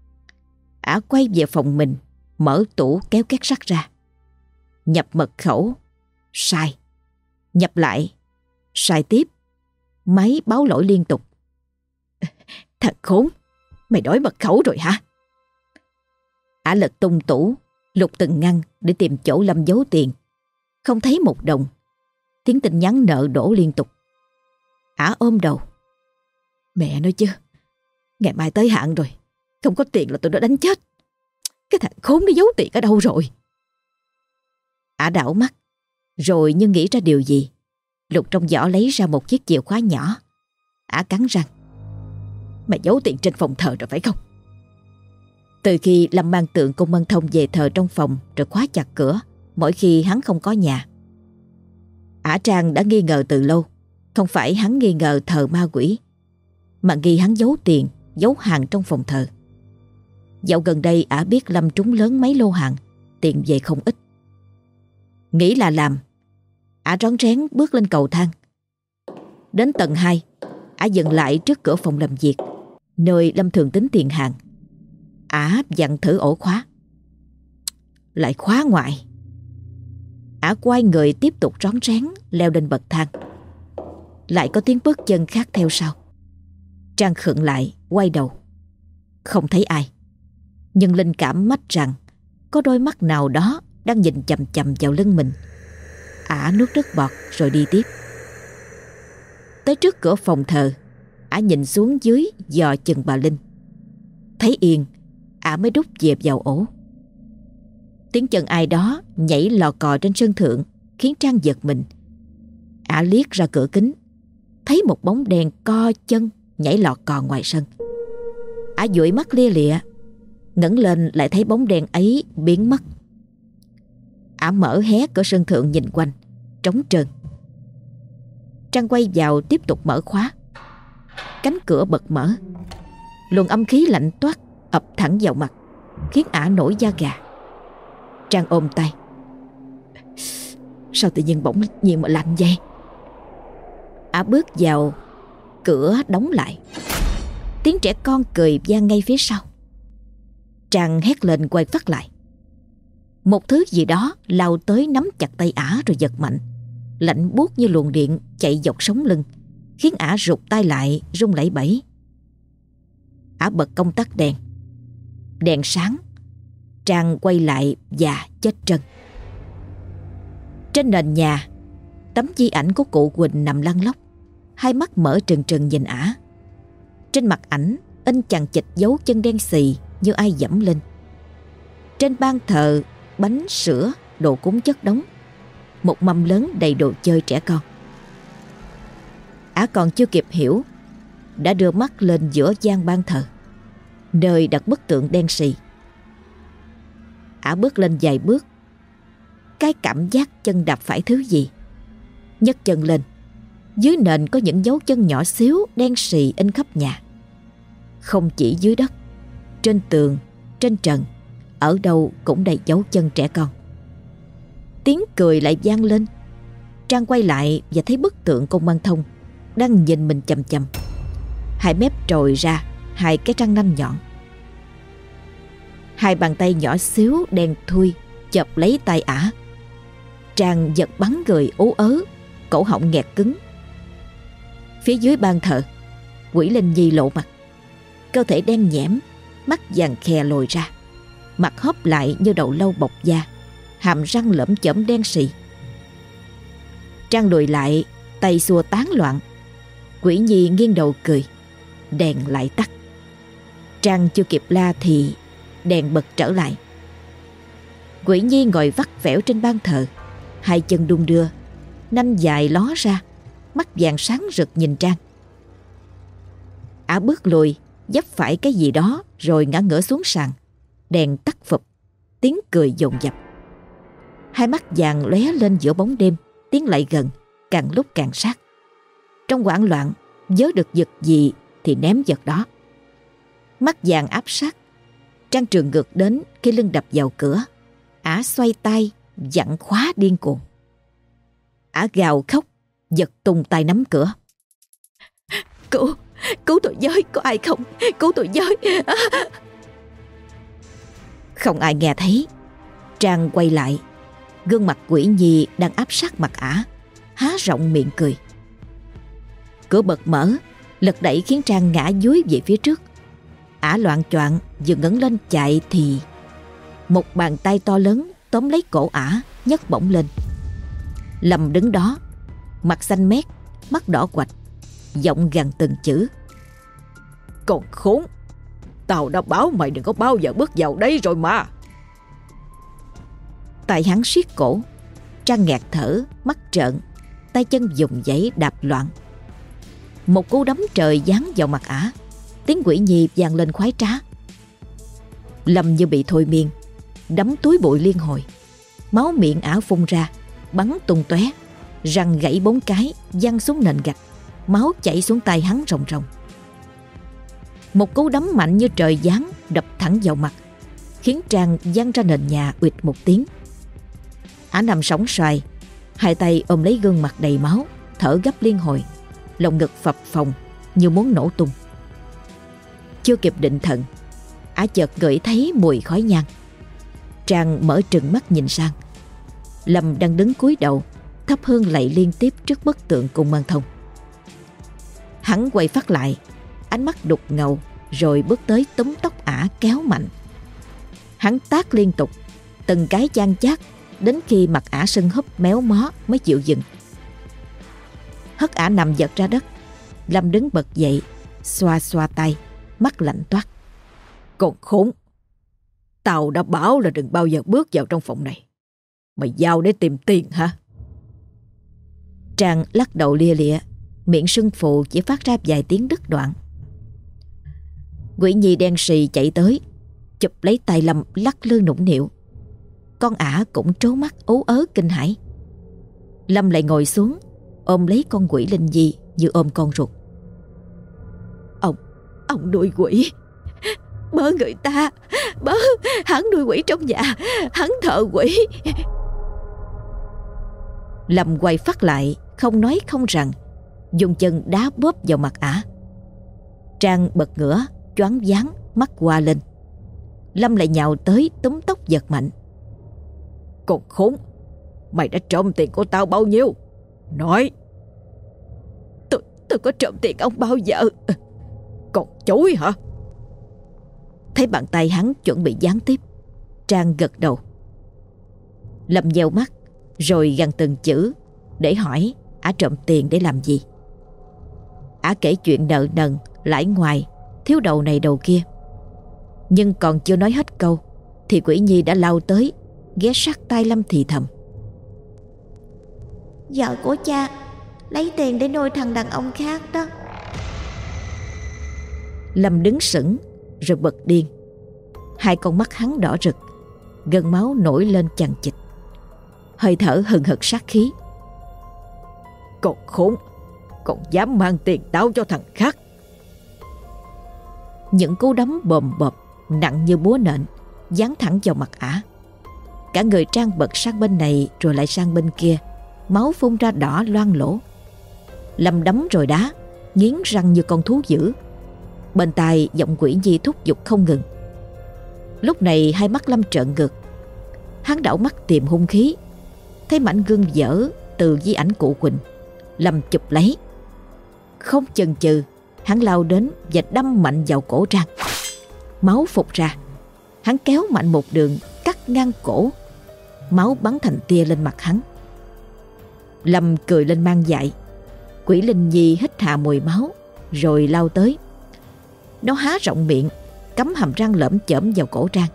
Ả quay về phòng mình, mở tủ kéo két sắt ra. Nhập mật khẩu, sai. Nhập lại, sai tiếp. Máy báo lỗi liên tục. Thằng khốn, mày đổi mật khẩu rồi hả? Ả lật tung tủ, lục từng ngăn để tìm chỗ Lâm giấu tiền. Không thấy một đồng. Tiếng tin nhắn nợ đổ liên tục. Ả ôm đầu. Mẹ nói chứ, ngày mai tới hạn rồi, không có tiền là tôi đã đánh chết. Cái thằng khốn nó giấu tiền ở đâu rồi? Ả đảo mắt, rồi như nghĩ ra điều gì, lục trong giỏ lấy ra một chiếc chìa khóa nhỏ. Ả cắn răng. Mày giấu tiền trên phòng thờ rồi phải không? Từ khi Lâm mang tượng Cung Mân Thông về thờ trong phòng rồi khóa chặt cửa mỗi khi hắn không có nhà, Ả Trang đã nghi ngờ từ lâu. Không phải hắn nghi ngờ thờ ma quỷ, mà nghi hắn giấu tiền, giấu hàng trong phòng thờ. Dạo gần đây Ả biết Lâm trúng lớn mấy lô hàng, tiền về không ít. Nghĩ là làm, Ả rón rén bước lên cầu thang. Đến tầng hai, Ả dừng lại trước cửa phòng làm việc, nơi Lâm thường tính tiền hàng. Ả dặn thử ổ khóa, lại khóa ngoài. Ả quay người tiếp tục rón rén leo lên bậc thang. Lại có tiếng bước chân khác theo sau. Trang khựng lại, quay đầu. Không thấy ai, nhưng linh cảm mách rằng có đôi mắt nào đó đang nhìn chằm chằm vào lưng mình. Ả nuốt nước bọt rồi đi tiếp. Tới trước cửa phòng thờ, Ả nhìn xuống dưới dò chừng bà Linh. Thấy yên, Ả mới đút dẹp vào ổ. Tiếng chân ai đó nhảy lò cò trên sân thượng khiến Trang giật mình. Ả liếc ra cửa kính, thấy một bóng đèn co chân nhảy lò cò ngoài sân. Ả dụi mắt lia lịa, ngẩng lên lại thấy bóng đèn ấy biến mất. Ả mở hé cửa sân thượng nhìn quanh, trống trơn. Trang quay vào tiếp tục mở khóa. Cánh cửa bật mở, luồng âm khí lạnh toát ập thẳng vào mặt, khiến Ả nổi da gà. Trang ôm tay. Sao tự nhiên bỗng nhiên mà lạnh vậy? Ả bước vào, cửa đóng lại. Tiếng trẻ con cười vang ngay phía sau. Trang hét lên quay phát lại. Một thứ gì đó lao tới nắm chặt tay Ả rồi giật mạnh. Lạnh buốt như luồng điện chạy dọc sống lưng, khiến Ả rụt tay lại run lẩy bẩy. Ả bật công tắc đèn. Đèn sáng. Trang quay lại và chết trân. Trên nền nhà, tấm di ảnh của cụ Quỳnh nằm lăn lóc, hai mắt mở trừng trừng nhìn Ả. Trên mặt ảnh in chằng chịt dấu chân đen xì như ai dẫm lên. Trên ban thờ, bánh sữa, đồ cúng chất đống. Một mâm lớn đầy đồ chơi trẻ con. Ả còn chưa kịp hiểu, đã đưa mắt lên giữa gian ban thờ, nơi đặt bức tượng đen xì. Ả bước lên vài bước, cái cảm giác chân đạp phải thứ gì. Nhấc chân lên, dưới nền có những dấu chân nhỏ xíu đen xì in khắp nhà. Không chỉ dưới đất, trên tường, trên trần, ở đâu cũng đầy dấu chân trẻ con. Tiếng cười lại vang lên. Trang quay lại và thấy bức tượng Cung Mân Thông đang nhìn mình chằm chằm. Hai mép trồi ra hai cái răng nanh nhọn. Hai bàn tay nhỏ xíu đen thui chộp lấy tay Ả. Trang giật bắn người ú ớ, cổ họng nghẹt cứng. Phía dưới ban thờ, Quỷ Linh Nhi lộ mặt, cơ thể đen nhẽm, mắt vàng khè lồi ra, mặt hóp lại như đầu lâu bọc da, hàm răng lởm chởm đen xì. Trang lùi lại, tay xua tán loạn. Quỷ Nhi nghiêng đầu cười. Đèn lại tắt. Trang chưa kịp la thì đèn bật trở lại. Quỷ Nhi ngồi vắt vẻo trên ban thờ, hai chân đung đưa, nanh dài ló ra, mắt vàng sáng rực nhìn Trang. Ả bước lùi, vấp phải cái gì đó rồi ngã ngửa xuống sàn. Đèn tắt phụp, tiếng cười dồn dập. Hai mắt vàng lóe lên giữa bóng đêm, tiến lại gần, càng lúc càng sát. Trong hoảng loạn, vớ được vật gì thì ném vật đó. Mắt vàng áp sát. Trang Trường ngược đến khi lưng đập vào cửa. Ả xoay tay, vặn khóa điên cuồng. Ả gào khóc, giật tung tay nắm cửa. Cứu, cứu tôi với, có ai không? Cứu tôi với. À. Không ai nghe thấy. Trang quay lại. Gương mặt quỷ nhi đang áp sát mặt Ả, há rộng miệng cười. Cửa bật mở, lật đẩy khiến Trang ngã dúi về phía trước. Ả loạng choạng vừa ngẩng lên chạy thì một bàn tay to lớn tóm lấy cổ Ả, nhấc bổng lên. Lâm đứng đó, mặt xanh mét, mắt đỏ quạch, giọng gằn từng chữ. Còn khốn, tao đã báo mày đừng có bao giờ bước vào đây rồi mà. Tay hắn siết cổ. Trang nghẹt thở, mắt trợn, tay chân dùng giấy đạp loạn. Một cú đấm trời giáng vào mặt Ả. Tiếng quỷ nhi vang lên khoái trá. Lâm như bị thôi miên, đấm túi bụi liên hồi. Máu miệng Ả phun ra, bắn tung tóe, răng gãy bốn cái, văng xuống nền gạch. Máu chảy xuống tay hắn ròng ròng. Một cú đấm mạnh như trời giáng đập thẳng vào mặt, khiến Trang văng ra nền nhà uỵt một tiếng. Ả nằm sóng xoài, hai tay ôm lấy gương mặt đầy máu, thở gấp liên hồi, lồng ngực phập phồng như muốn nổ tung. Chưa kịp định thần, Ả chợt ngửi thấy mùi khói nhang. Trang mở trừng mắt nhìn sang. Lâm đang đứng cúi đầu, thắp hương lạy liên tiếp trước bức tượng Cung Mân Thông. Hắn quay phát lại, ánh mắt đục ngầu, rồi bước tới túm tóc Ả kéo mạnh. Hắn tát liên tục, từng cái chan chát, đến khi mặt Ả sưng húp méo mó mới chịu dừng. Hất Ả nằm giật ra đất. Lâm đứng bật dậy, xoa xoa tay, mắt lạnh toát. Còn khốn, tao đã bảo là đừng bao giờ bước vào trong phòng này. Mày vào để tìm tiền hả? Trang lắc đầu lia lịa, miệng sưng phù chỉ phát ra vài tiếng đứt đoạn. Quỷ nhi đen sì chạy tới, chụp lấy tay Lâm lắc lư nũng nịu. Con Ả cũng trố mắt ú ớ kinh hãi. Lâm lại ngồi xuống, ôm lấy con quỷ linh nhi như ôm con ruột. Ông, ông nuôi quỷ. Bớ người ta, bớ, hắn nuôi quỷ trong nhà, hắn thợ quỷ. Lâm quay phát lại, không nói không rằng, dùng chân đá bóp vào mặt Ả. Trang bật ngửa, choáng váng, mắt hoa lên. Lâm lại nhào tới túm tóc giật mạnh. Còn khốn, mày đã trộm tiền của tao bao nhiêu? Nói. Tôi, tôi có trộm tiền ông bao giờ? Còn chối hả? Thấy bàn tay hắn chuẩn bị giáng tiếp, Trang gật đầu. Lâm nheo mắt, rồi gằn từng chữ để hỏi Ả trộm tiền để làm gì. Ả kể chuyện nợ nần, lãi ngoài, thiếu đầu này đầu kia. Nhưng còn chưa nói hết câu thì quỷ nhi đã lao tới, ghé sát tai Lâm thì thầm. Vợ của cha lấy tiền để nuôi thằng đàn ông khác đó. Lâm đứng sững rồi bật điên. Hai con mắt hắn đỏ rực, gân máu nổi lên chằng chịt, hơi thở hừng hực sát khí. Còn khốn, còn dám mang tiền tao cho thằng khác. Những cú đấm bồm bộp nặng như búa nện giáng thẳng vào mặt Ả. Cả người Trang bật sang bên này rồi lại sang bên kia, máu phun ra đỏ loang lỗ. Lâm đấm rồi đá, nghiến răng như con thú dữ. Bên tai giọng quỷ nhi thúc giục không ngừng. Lúc này hai mắt Lâm trợn ngược. Hắn đảo mắt tìm hung khí, thấy mảnh gương vỡ từ di ảnh cụ Quỳnh. Lâm chụp lấy. Không chần chừ, hắn lao đến và đâm mạnh vào cổ Trang. Máu phụt ra. Hắn kéo mạnh một đường cắt ngang cổ. Máu bắn thành tia lên mặt hắn. Lâm cười lên mang dại. Quỷ linh nhi hít hà mùi máu rồi lao tới. Nó há rộng miệng, cắm hàm răng lởm chởm vào cổ Trang.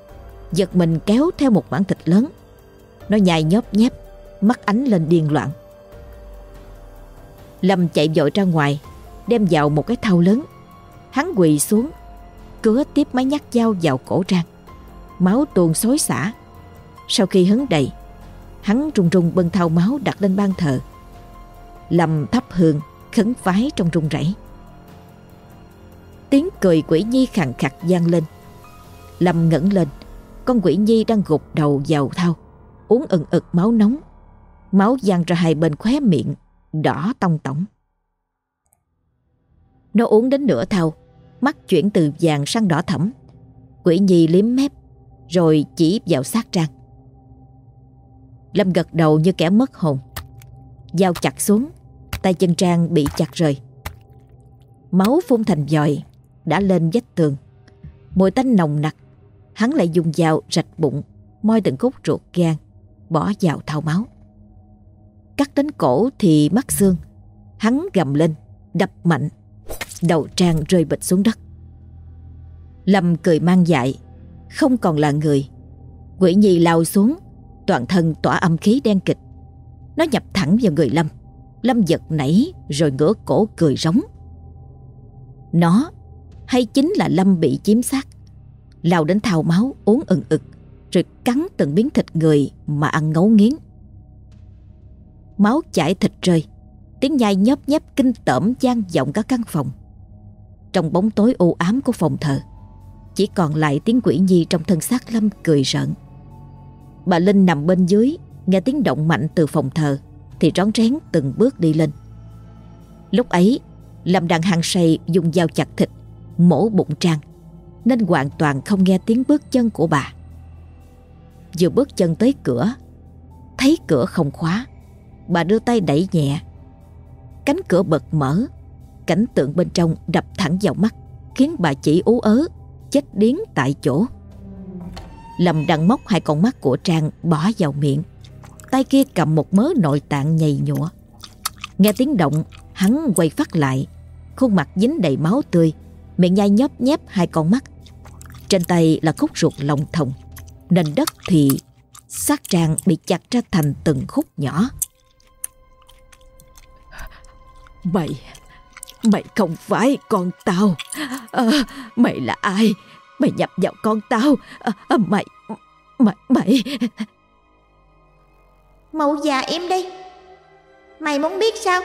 Giật mình kéo theo một mảng thịt lớn. Nó nhai nhóp nhép, mắt ánh lên điên loạn. Lâm chạy vội ra ngoài, đem vào một cái thau lớn. Hắn quỳ xuống, cứa tiếp mấy nhát dao vào cổ Trang. Máu tuôn xối xả. Sau khi hứng đầy, hắn run run bưng thau máu đặt lên ban thờ. Lâm thắp hương khấn vái trong run rẩy. Tiếng cười quỷ nhi khàn khặt vang lên. Lâm ngẩng lên, con quỷ nhi đang gục đầu vào thau, uống ừng ực máu nóng. Máu văng ra hai bên khóe miệng, đỏ tông tổng. Nó uống đến nửa thau, mắt chuyển từ vàng sang đỏ thẫm. Quỷ nhi liếm mép rồi chỉ vào xác Trang. Lâm gật đầu như kẻ mất hồn. Dao chặt xuống, tay chân Trang bị chặt rời. Máu phun thành vòi đã lên vách tường. Mùi tanh nồng nặc. Hắn lại dùng dao rạch bụng, moi từng khúc ruột gan, bỏ vào thau máu. Cắt đến cổ thì mắc xương. Hắn gầm lên, đập mạnh. Đầu Trang rơi bịch xuống đất. Lâm cười mang dại, không còn là người. Quỷ nhi lao xuống, toàn thân tỏa âm khí đen kịch. Nó nhập thẳng vào người Lâm. Lâm giật nảy rồi ngửa cổ cười rống. Nó hay chính là Lâm bị chiếm xác, lao đến thau máu uống ừng ực, rồi cắn từng miếng thịt người mà ăn ngấu nghiến. Máu chảy thịt rơi, tiếng nhai nhóp nhép kinh tởm vang vọng cả căn phòng. Trong bóng tối u ám của phòng thờ, chỉ còn lại tiếng quỷ nhi trong thân xác Lâm cười rợn. Bà Linh nằm bên dưới, nghe tiếng động mạnh từ phòng thờ thì rón rén từng bước đi lên. Lúc ấy Lâm đang hăng say dùng dao chặt thịt, mổ bụng Trang, nên hoàn toàn không nghe tiếng bước chân của bà. Vừa bước chân tới cửa, thấy cửa không khóa, bà đưa tay đẩy nhẹ. Cánh cửa bật mở, cảnh tượng bên trong đập thẳng vào mắt, khiến bà chỉ ú ớ, chết điếng tại chỗ. Lâm đang móc hai con mắt của Trang bỏ vào miệng, tay kia cầm một mớ nội tạng nhầy nhụa. Nghe tiếng động, hắn quay phát lại, khuôn mặt dính đầy máu tươi, miệng nhai nhóp nhép hai con mắt. Trên tay là khúc ruột lồng thòng, nền đất thì xác Trang bị chặt ra thành từng khúc nhỏ. Mày, mày không phải con tao. À, mày là ai? Mày nhập vào con tao. À, à, mày, mày, mày. Mụ già im đi. Mày muốn biết sao?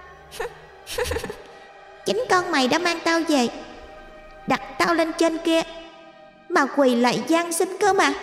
Chính con mày đã mang tao về, đặt tao lên trên kia, mà quỳ lại van xin cơ mà.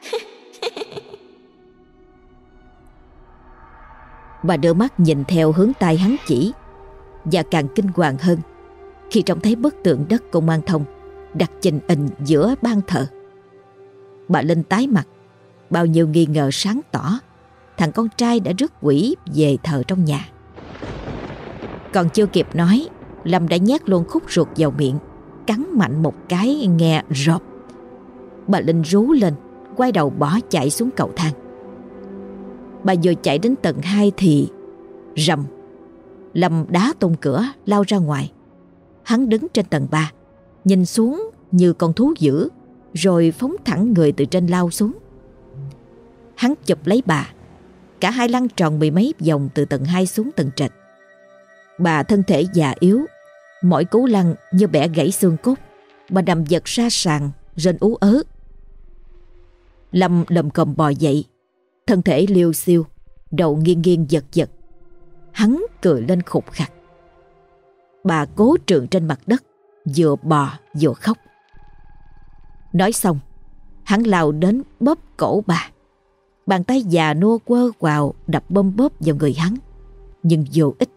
Bà đưa mắt nhìn theo hướng tay hắn chỉ, và càng kinh hoàng hơn khi trông thấy bức tượng đất Công An Thông đặt chình ình giữa ban thờ. Bà Linh tái mặt, bao nhiêu nghi ngờ sáng tỏ. Thằng con trai đã rước quỷ về thờ trong nhà. Còn chưa kịp nói, Lâm đã nhét luôn khúc ruột vào miệng, cắn mạnh một cái nghe rộp. Bà Linh rú lên, quay đầu bỏ chạy xuống cầu thang. Bà vừa chạy đến tầng hai thì rầm, Lâm đá tung cửa lao ra ngoài. Hắn đứng trên tầng ba, nhìn xuống như con thú dữ, rồi phóng thẳng người từ trên lao xuống. Hắn chụp lấy bà, cả hai lăn tròn mười mấy vòng từ tầng hai xuống tầng trệt. Bà thân thể già yếu, mỗi cú lăn như bẻ gãy xương cốt. Bà nằm giật ra sàn, rên ú ớ. Lâm lầm cồm bò dậy, thân thể liêu xiêu, đầu nghiêng nghiêng giật giật. Hắn cười lên khục khặc. Bà cố trượng trên mặt đất, vừa bò vừa khóc. Nói xong, hắn lao đến bóp cổ bà. Bàn tay già nua quơ quào đập bôm bóp vào người hắn, nhưng vô ích.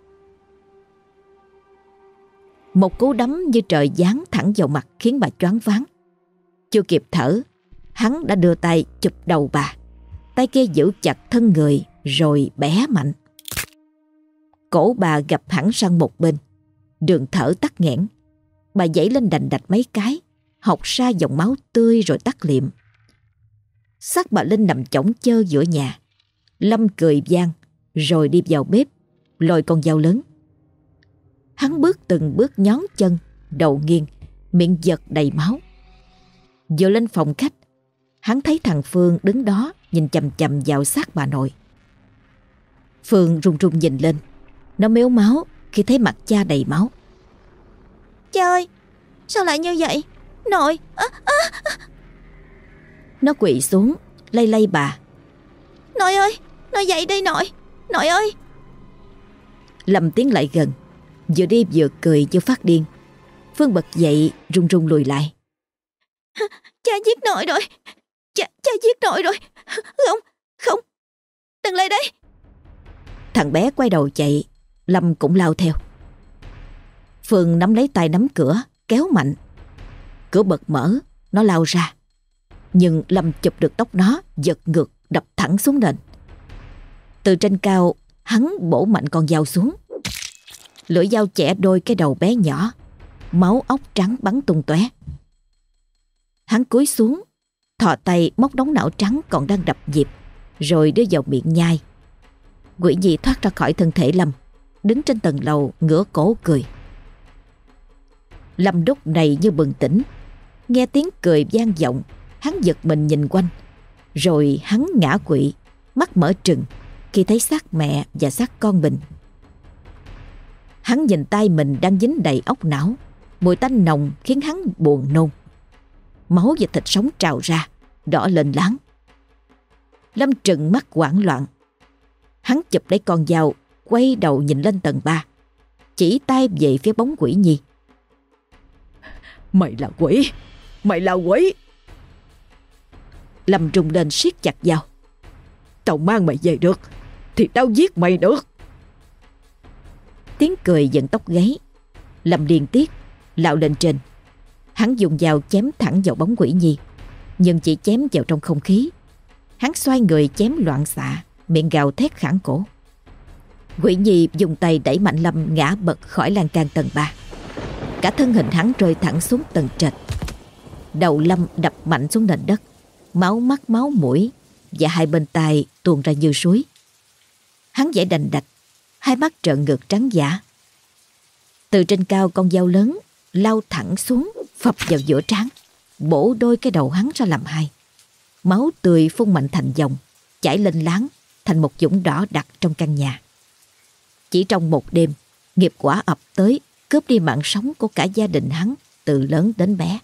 Một cú đấm như trời giáng thẳng vào mặt khiến bà choáng váng. Chưa kịp thở, hắn đã đưa tay chụp đầu bà. Tay kia giữ chặt thân người rồi bẻ mạnh. Cổ bà gập hẳn sang một bên, đường thở tắc nghẽn. Bà giãy lên đành đạch mấy cái, học ra dòng máu tươi rồi tắt liệm. Xác bà Linh nằm chõng chơ giữa nhà. Lâm cười vang rồi đi vào bếp, lôi con dao lớn. Hắn bước từng bước nhón chân, đầu nghiêng, miệng giật đầy máu. Vừa lên phòng khách, hắn thấy thằng Phương đứng đó nhìn chằm chằm vào xác bà nội. Phương run run nhìn lên. Nó mếu máu, khi thấy mặt cha đầy máu. Cha ơi, sao lại như vậy? Nội à, à. Nó quỵ xuống lay lay bà. Nội ơi, nội dậy đi nội. Nội ơi. Lâm tiến lại gần, vừa đi vừa cười vừa phát điên. Phương bật dậy run run lùi lại. Cha giết nội rồi. Cha, cha giết nội rồi. Không, không, đừng lại đây. Thằng bé quay đầu chạy, Lâm cũng lao theo. Phương nắm lấy tay nắm cửa, kéo mạnh. Cửa bật mở, nó lao ra. Nhưng Lâm chụp được tóc nó, giật ngược, đập thẳng xuống nền. Từ trên cao, hắn bổ mạnh con dao xuống. Lưỡi dao chẻ đôi cái đầu bé nhỏ, máu óc trắng bắn tung tóe. Hắn cúi xuống, thò tay móc đống não trắng còn đang đập nhịp, rồi đưa vào miệng nhai. Quỷ nhi thoát ra khỏi thân thể Lâm, đứng trên tầng lầu ngửa cổ cười. Lâm lúc này như bừng tỉnh, nghe tiếng cười vang vọng, hắn giật mình nhìn quanh, rồi hắn ngã quỵ, mắt mở trừng khi thấy xác mẹ và xác con mình. Hắn nhìn tay mình đang dính đầy óc não, mùi tanh nồng khiến hắn buồn nôn. Máu và thịt sống trào ra, đỏ lên láng. Lâm trừng mắt hoảng loạn. Hắn chụp lấy con dao, quay đầu nhìn lên tầng ba, chỉ tay về phía bóng quỷ nhi. Mày là quỷ, mày là quỷ. Lâm rung lên siết chặt dao. Tao mang mày về được thì tao giết mày được. Tiếng cười giận tóc gáy. Lâm điên tiết lao lên trên. Hắn dùng dao chém thẳng vào bóng quỷ nhi, nhưng chỉ chém vào trong không khí. Hắn xoay người chém loạn xạ, miệng gào thét khản cổ. Quỷ nhi dùng tay đẩy mạnh Lâm ngã bật khỏi lan can tầng ba. Cả thân hình hắn rơi thẳng xuống tầng trệt. Đầu Lâm đập mạnh xuống nền đất, máu mắt máu mũi và hai bên tai tuôn ra như suối. Hắn dãy đành đạch, hai mắt trợn ngược trắng dã. Từ trên cao, con dao lớn lao thẳng xuống, phập vào giữa trán, bổ đôi cái đầu hắn ra làm hai. Máu tươi phun mạnh thành dòng, chảy lên láng thành một vũng đỏ đặc trong căn nhà. Chỉ trong một đêm, nghiệp quả ập tới, cướp đi mạng sống của cả gia đình hắn, từ lớn đến bé.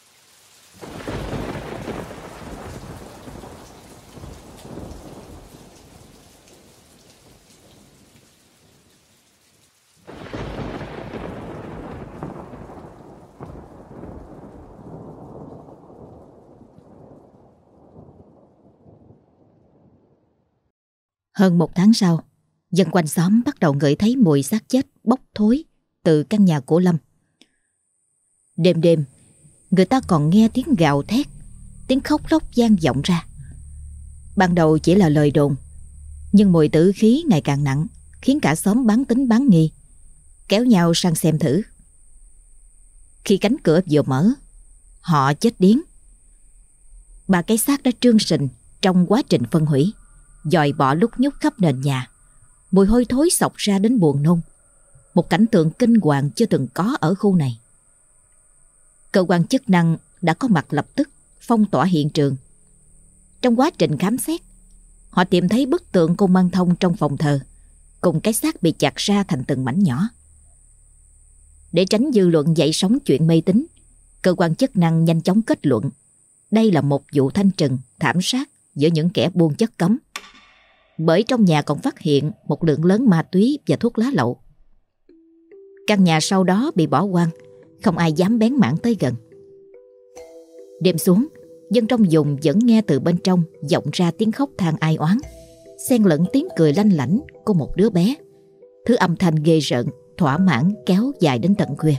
Hơn một tháng sau, dân quanh xóm bắt đầu ngửi thấy mùi xác chết bốc thối từ căn nhà của Lâm. Đêm đêm, người ta còn nghe tiếng gào thét, tiếng khóc lóc vang vọng ra. Ban đầu chỉ là lời đồn, nhưng mùi tử khí ngày càng nặng, khiến cả xóm bán tín bán nghi, kéo nhau sang xem thử. Khi cánh cửa vừa mở, họ chết điếng. Ba cái xác đã trương sình trong quá trình phân hủy, dòi bọ lúc nhúc khắp nền nhà. Mùi hôi thối xộc ra đến buồn nôn. Một cảnh tượng kinh hoàng chưa từng có ở khu này. Cơ quan chức năng đã có mặt lập tức phong tỏa hiện trường. Trong quá trình khám xét, họ tìm thấy bức tượng Cung Măng Thông trong phòng thờ, cùng cái xác bị chặt ra thành từng mảnh nhỏ. Để tránh dư luận dậy sóng chuyện mê tín, cơ quan chức năng nhanh chóng kết luận đây là một vụ thanh trừng thảm sát giữa những kẻ buôn chất cấm. Bởi trong nhà còn phát hiện một lượng lớn ma túy và thuốc lá lậu. Căn nhà sau đó bị bỏ hoang, không ai dám bén mảng tới gần. Đêm xuống, dân trong vùng vẫn nghe từ bên trong vọng ra tiếng khóc than ai oán, xen lẫn tiếng cười lanh lảnh của một đứa bé. Thứ âm thanh ghê rợn, thỏa mãn kéo dài đến tận khuya.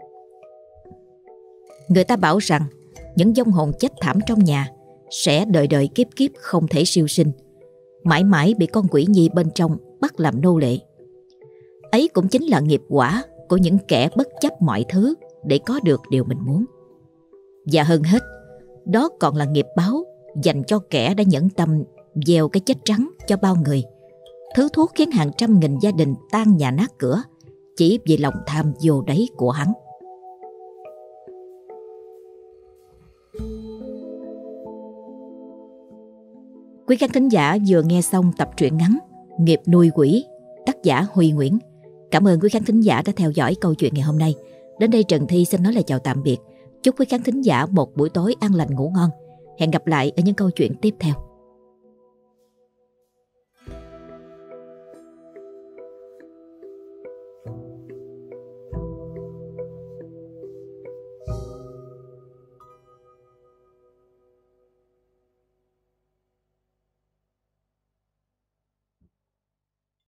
Người ta bảo rằng những vong hồn chết thảm trong nhà sẽ đời đời kiếp kiếp không thể siêu sinh, mãi mãi bị con quỷ nhi bên trong bắt làm nô lệ. Ấy cũng chính là nghiệp quả của những kẻ bất chấp mọi thứ để có được điều mình muốn. Và hơn hết, đó còn là nghiệp báo dành cho kẻ đã nhẫn tâm gieo cái chết trắng cho bao người, thứ thuốc khiến hàng trăm nghìn gia đình tan nhà nát cửa chỉ vì lòng tham vô đáy của hắn. Quý khán thính giả vừa nghe xong tập truyện ngắn Nghiệp nuôi quỷ, tác giả Huy Nguyễn, Cảm ơn quý khán thính giả đã theo dõi câu chuyện ngày hôm nay. Đến đây Trần Thi xin nói lời chào tạm biệt. Chúc quý khán thính giả một buổi tối an lành ngủ ngon. Hẹn gặp lại ở những câu chuyện tiếp theo.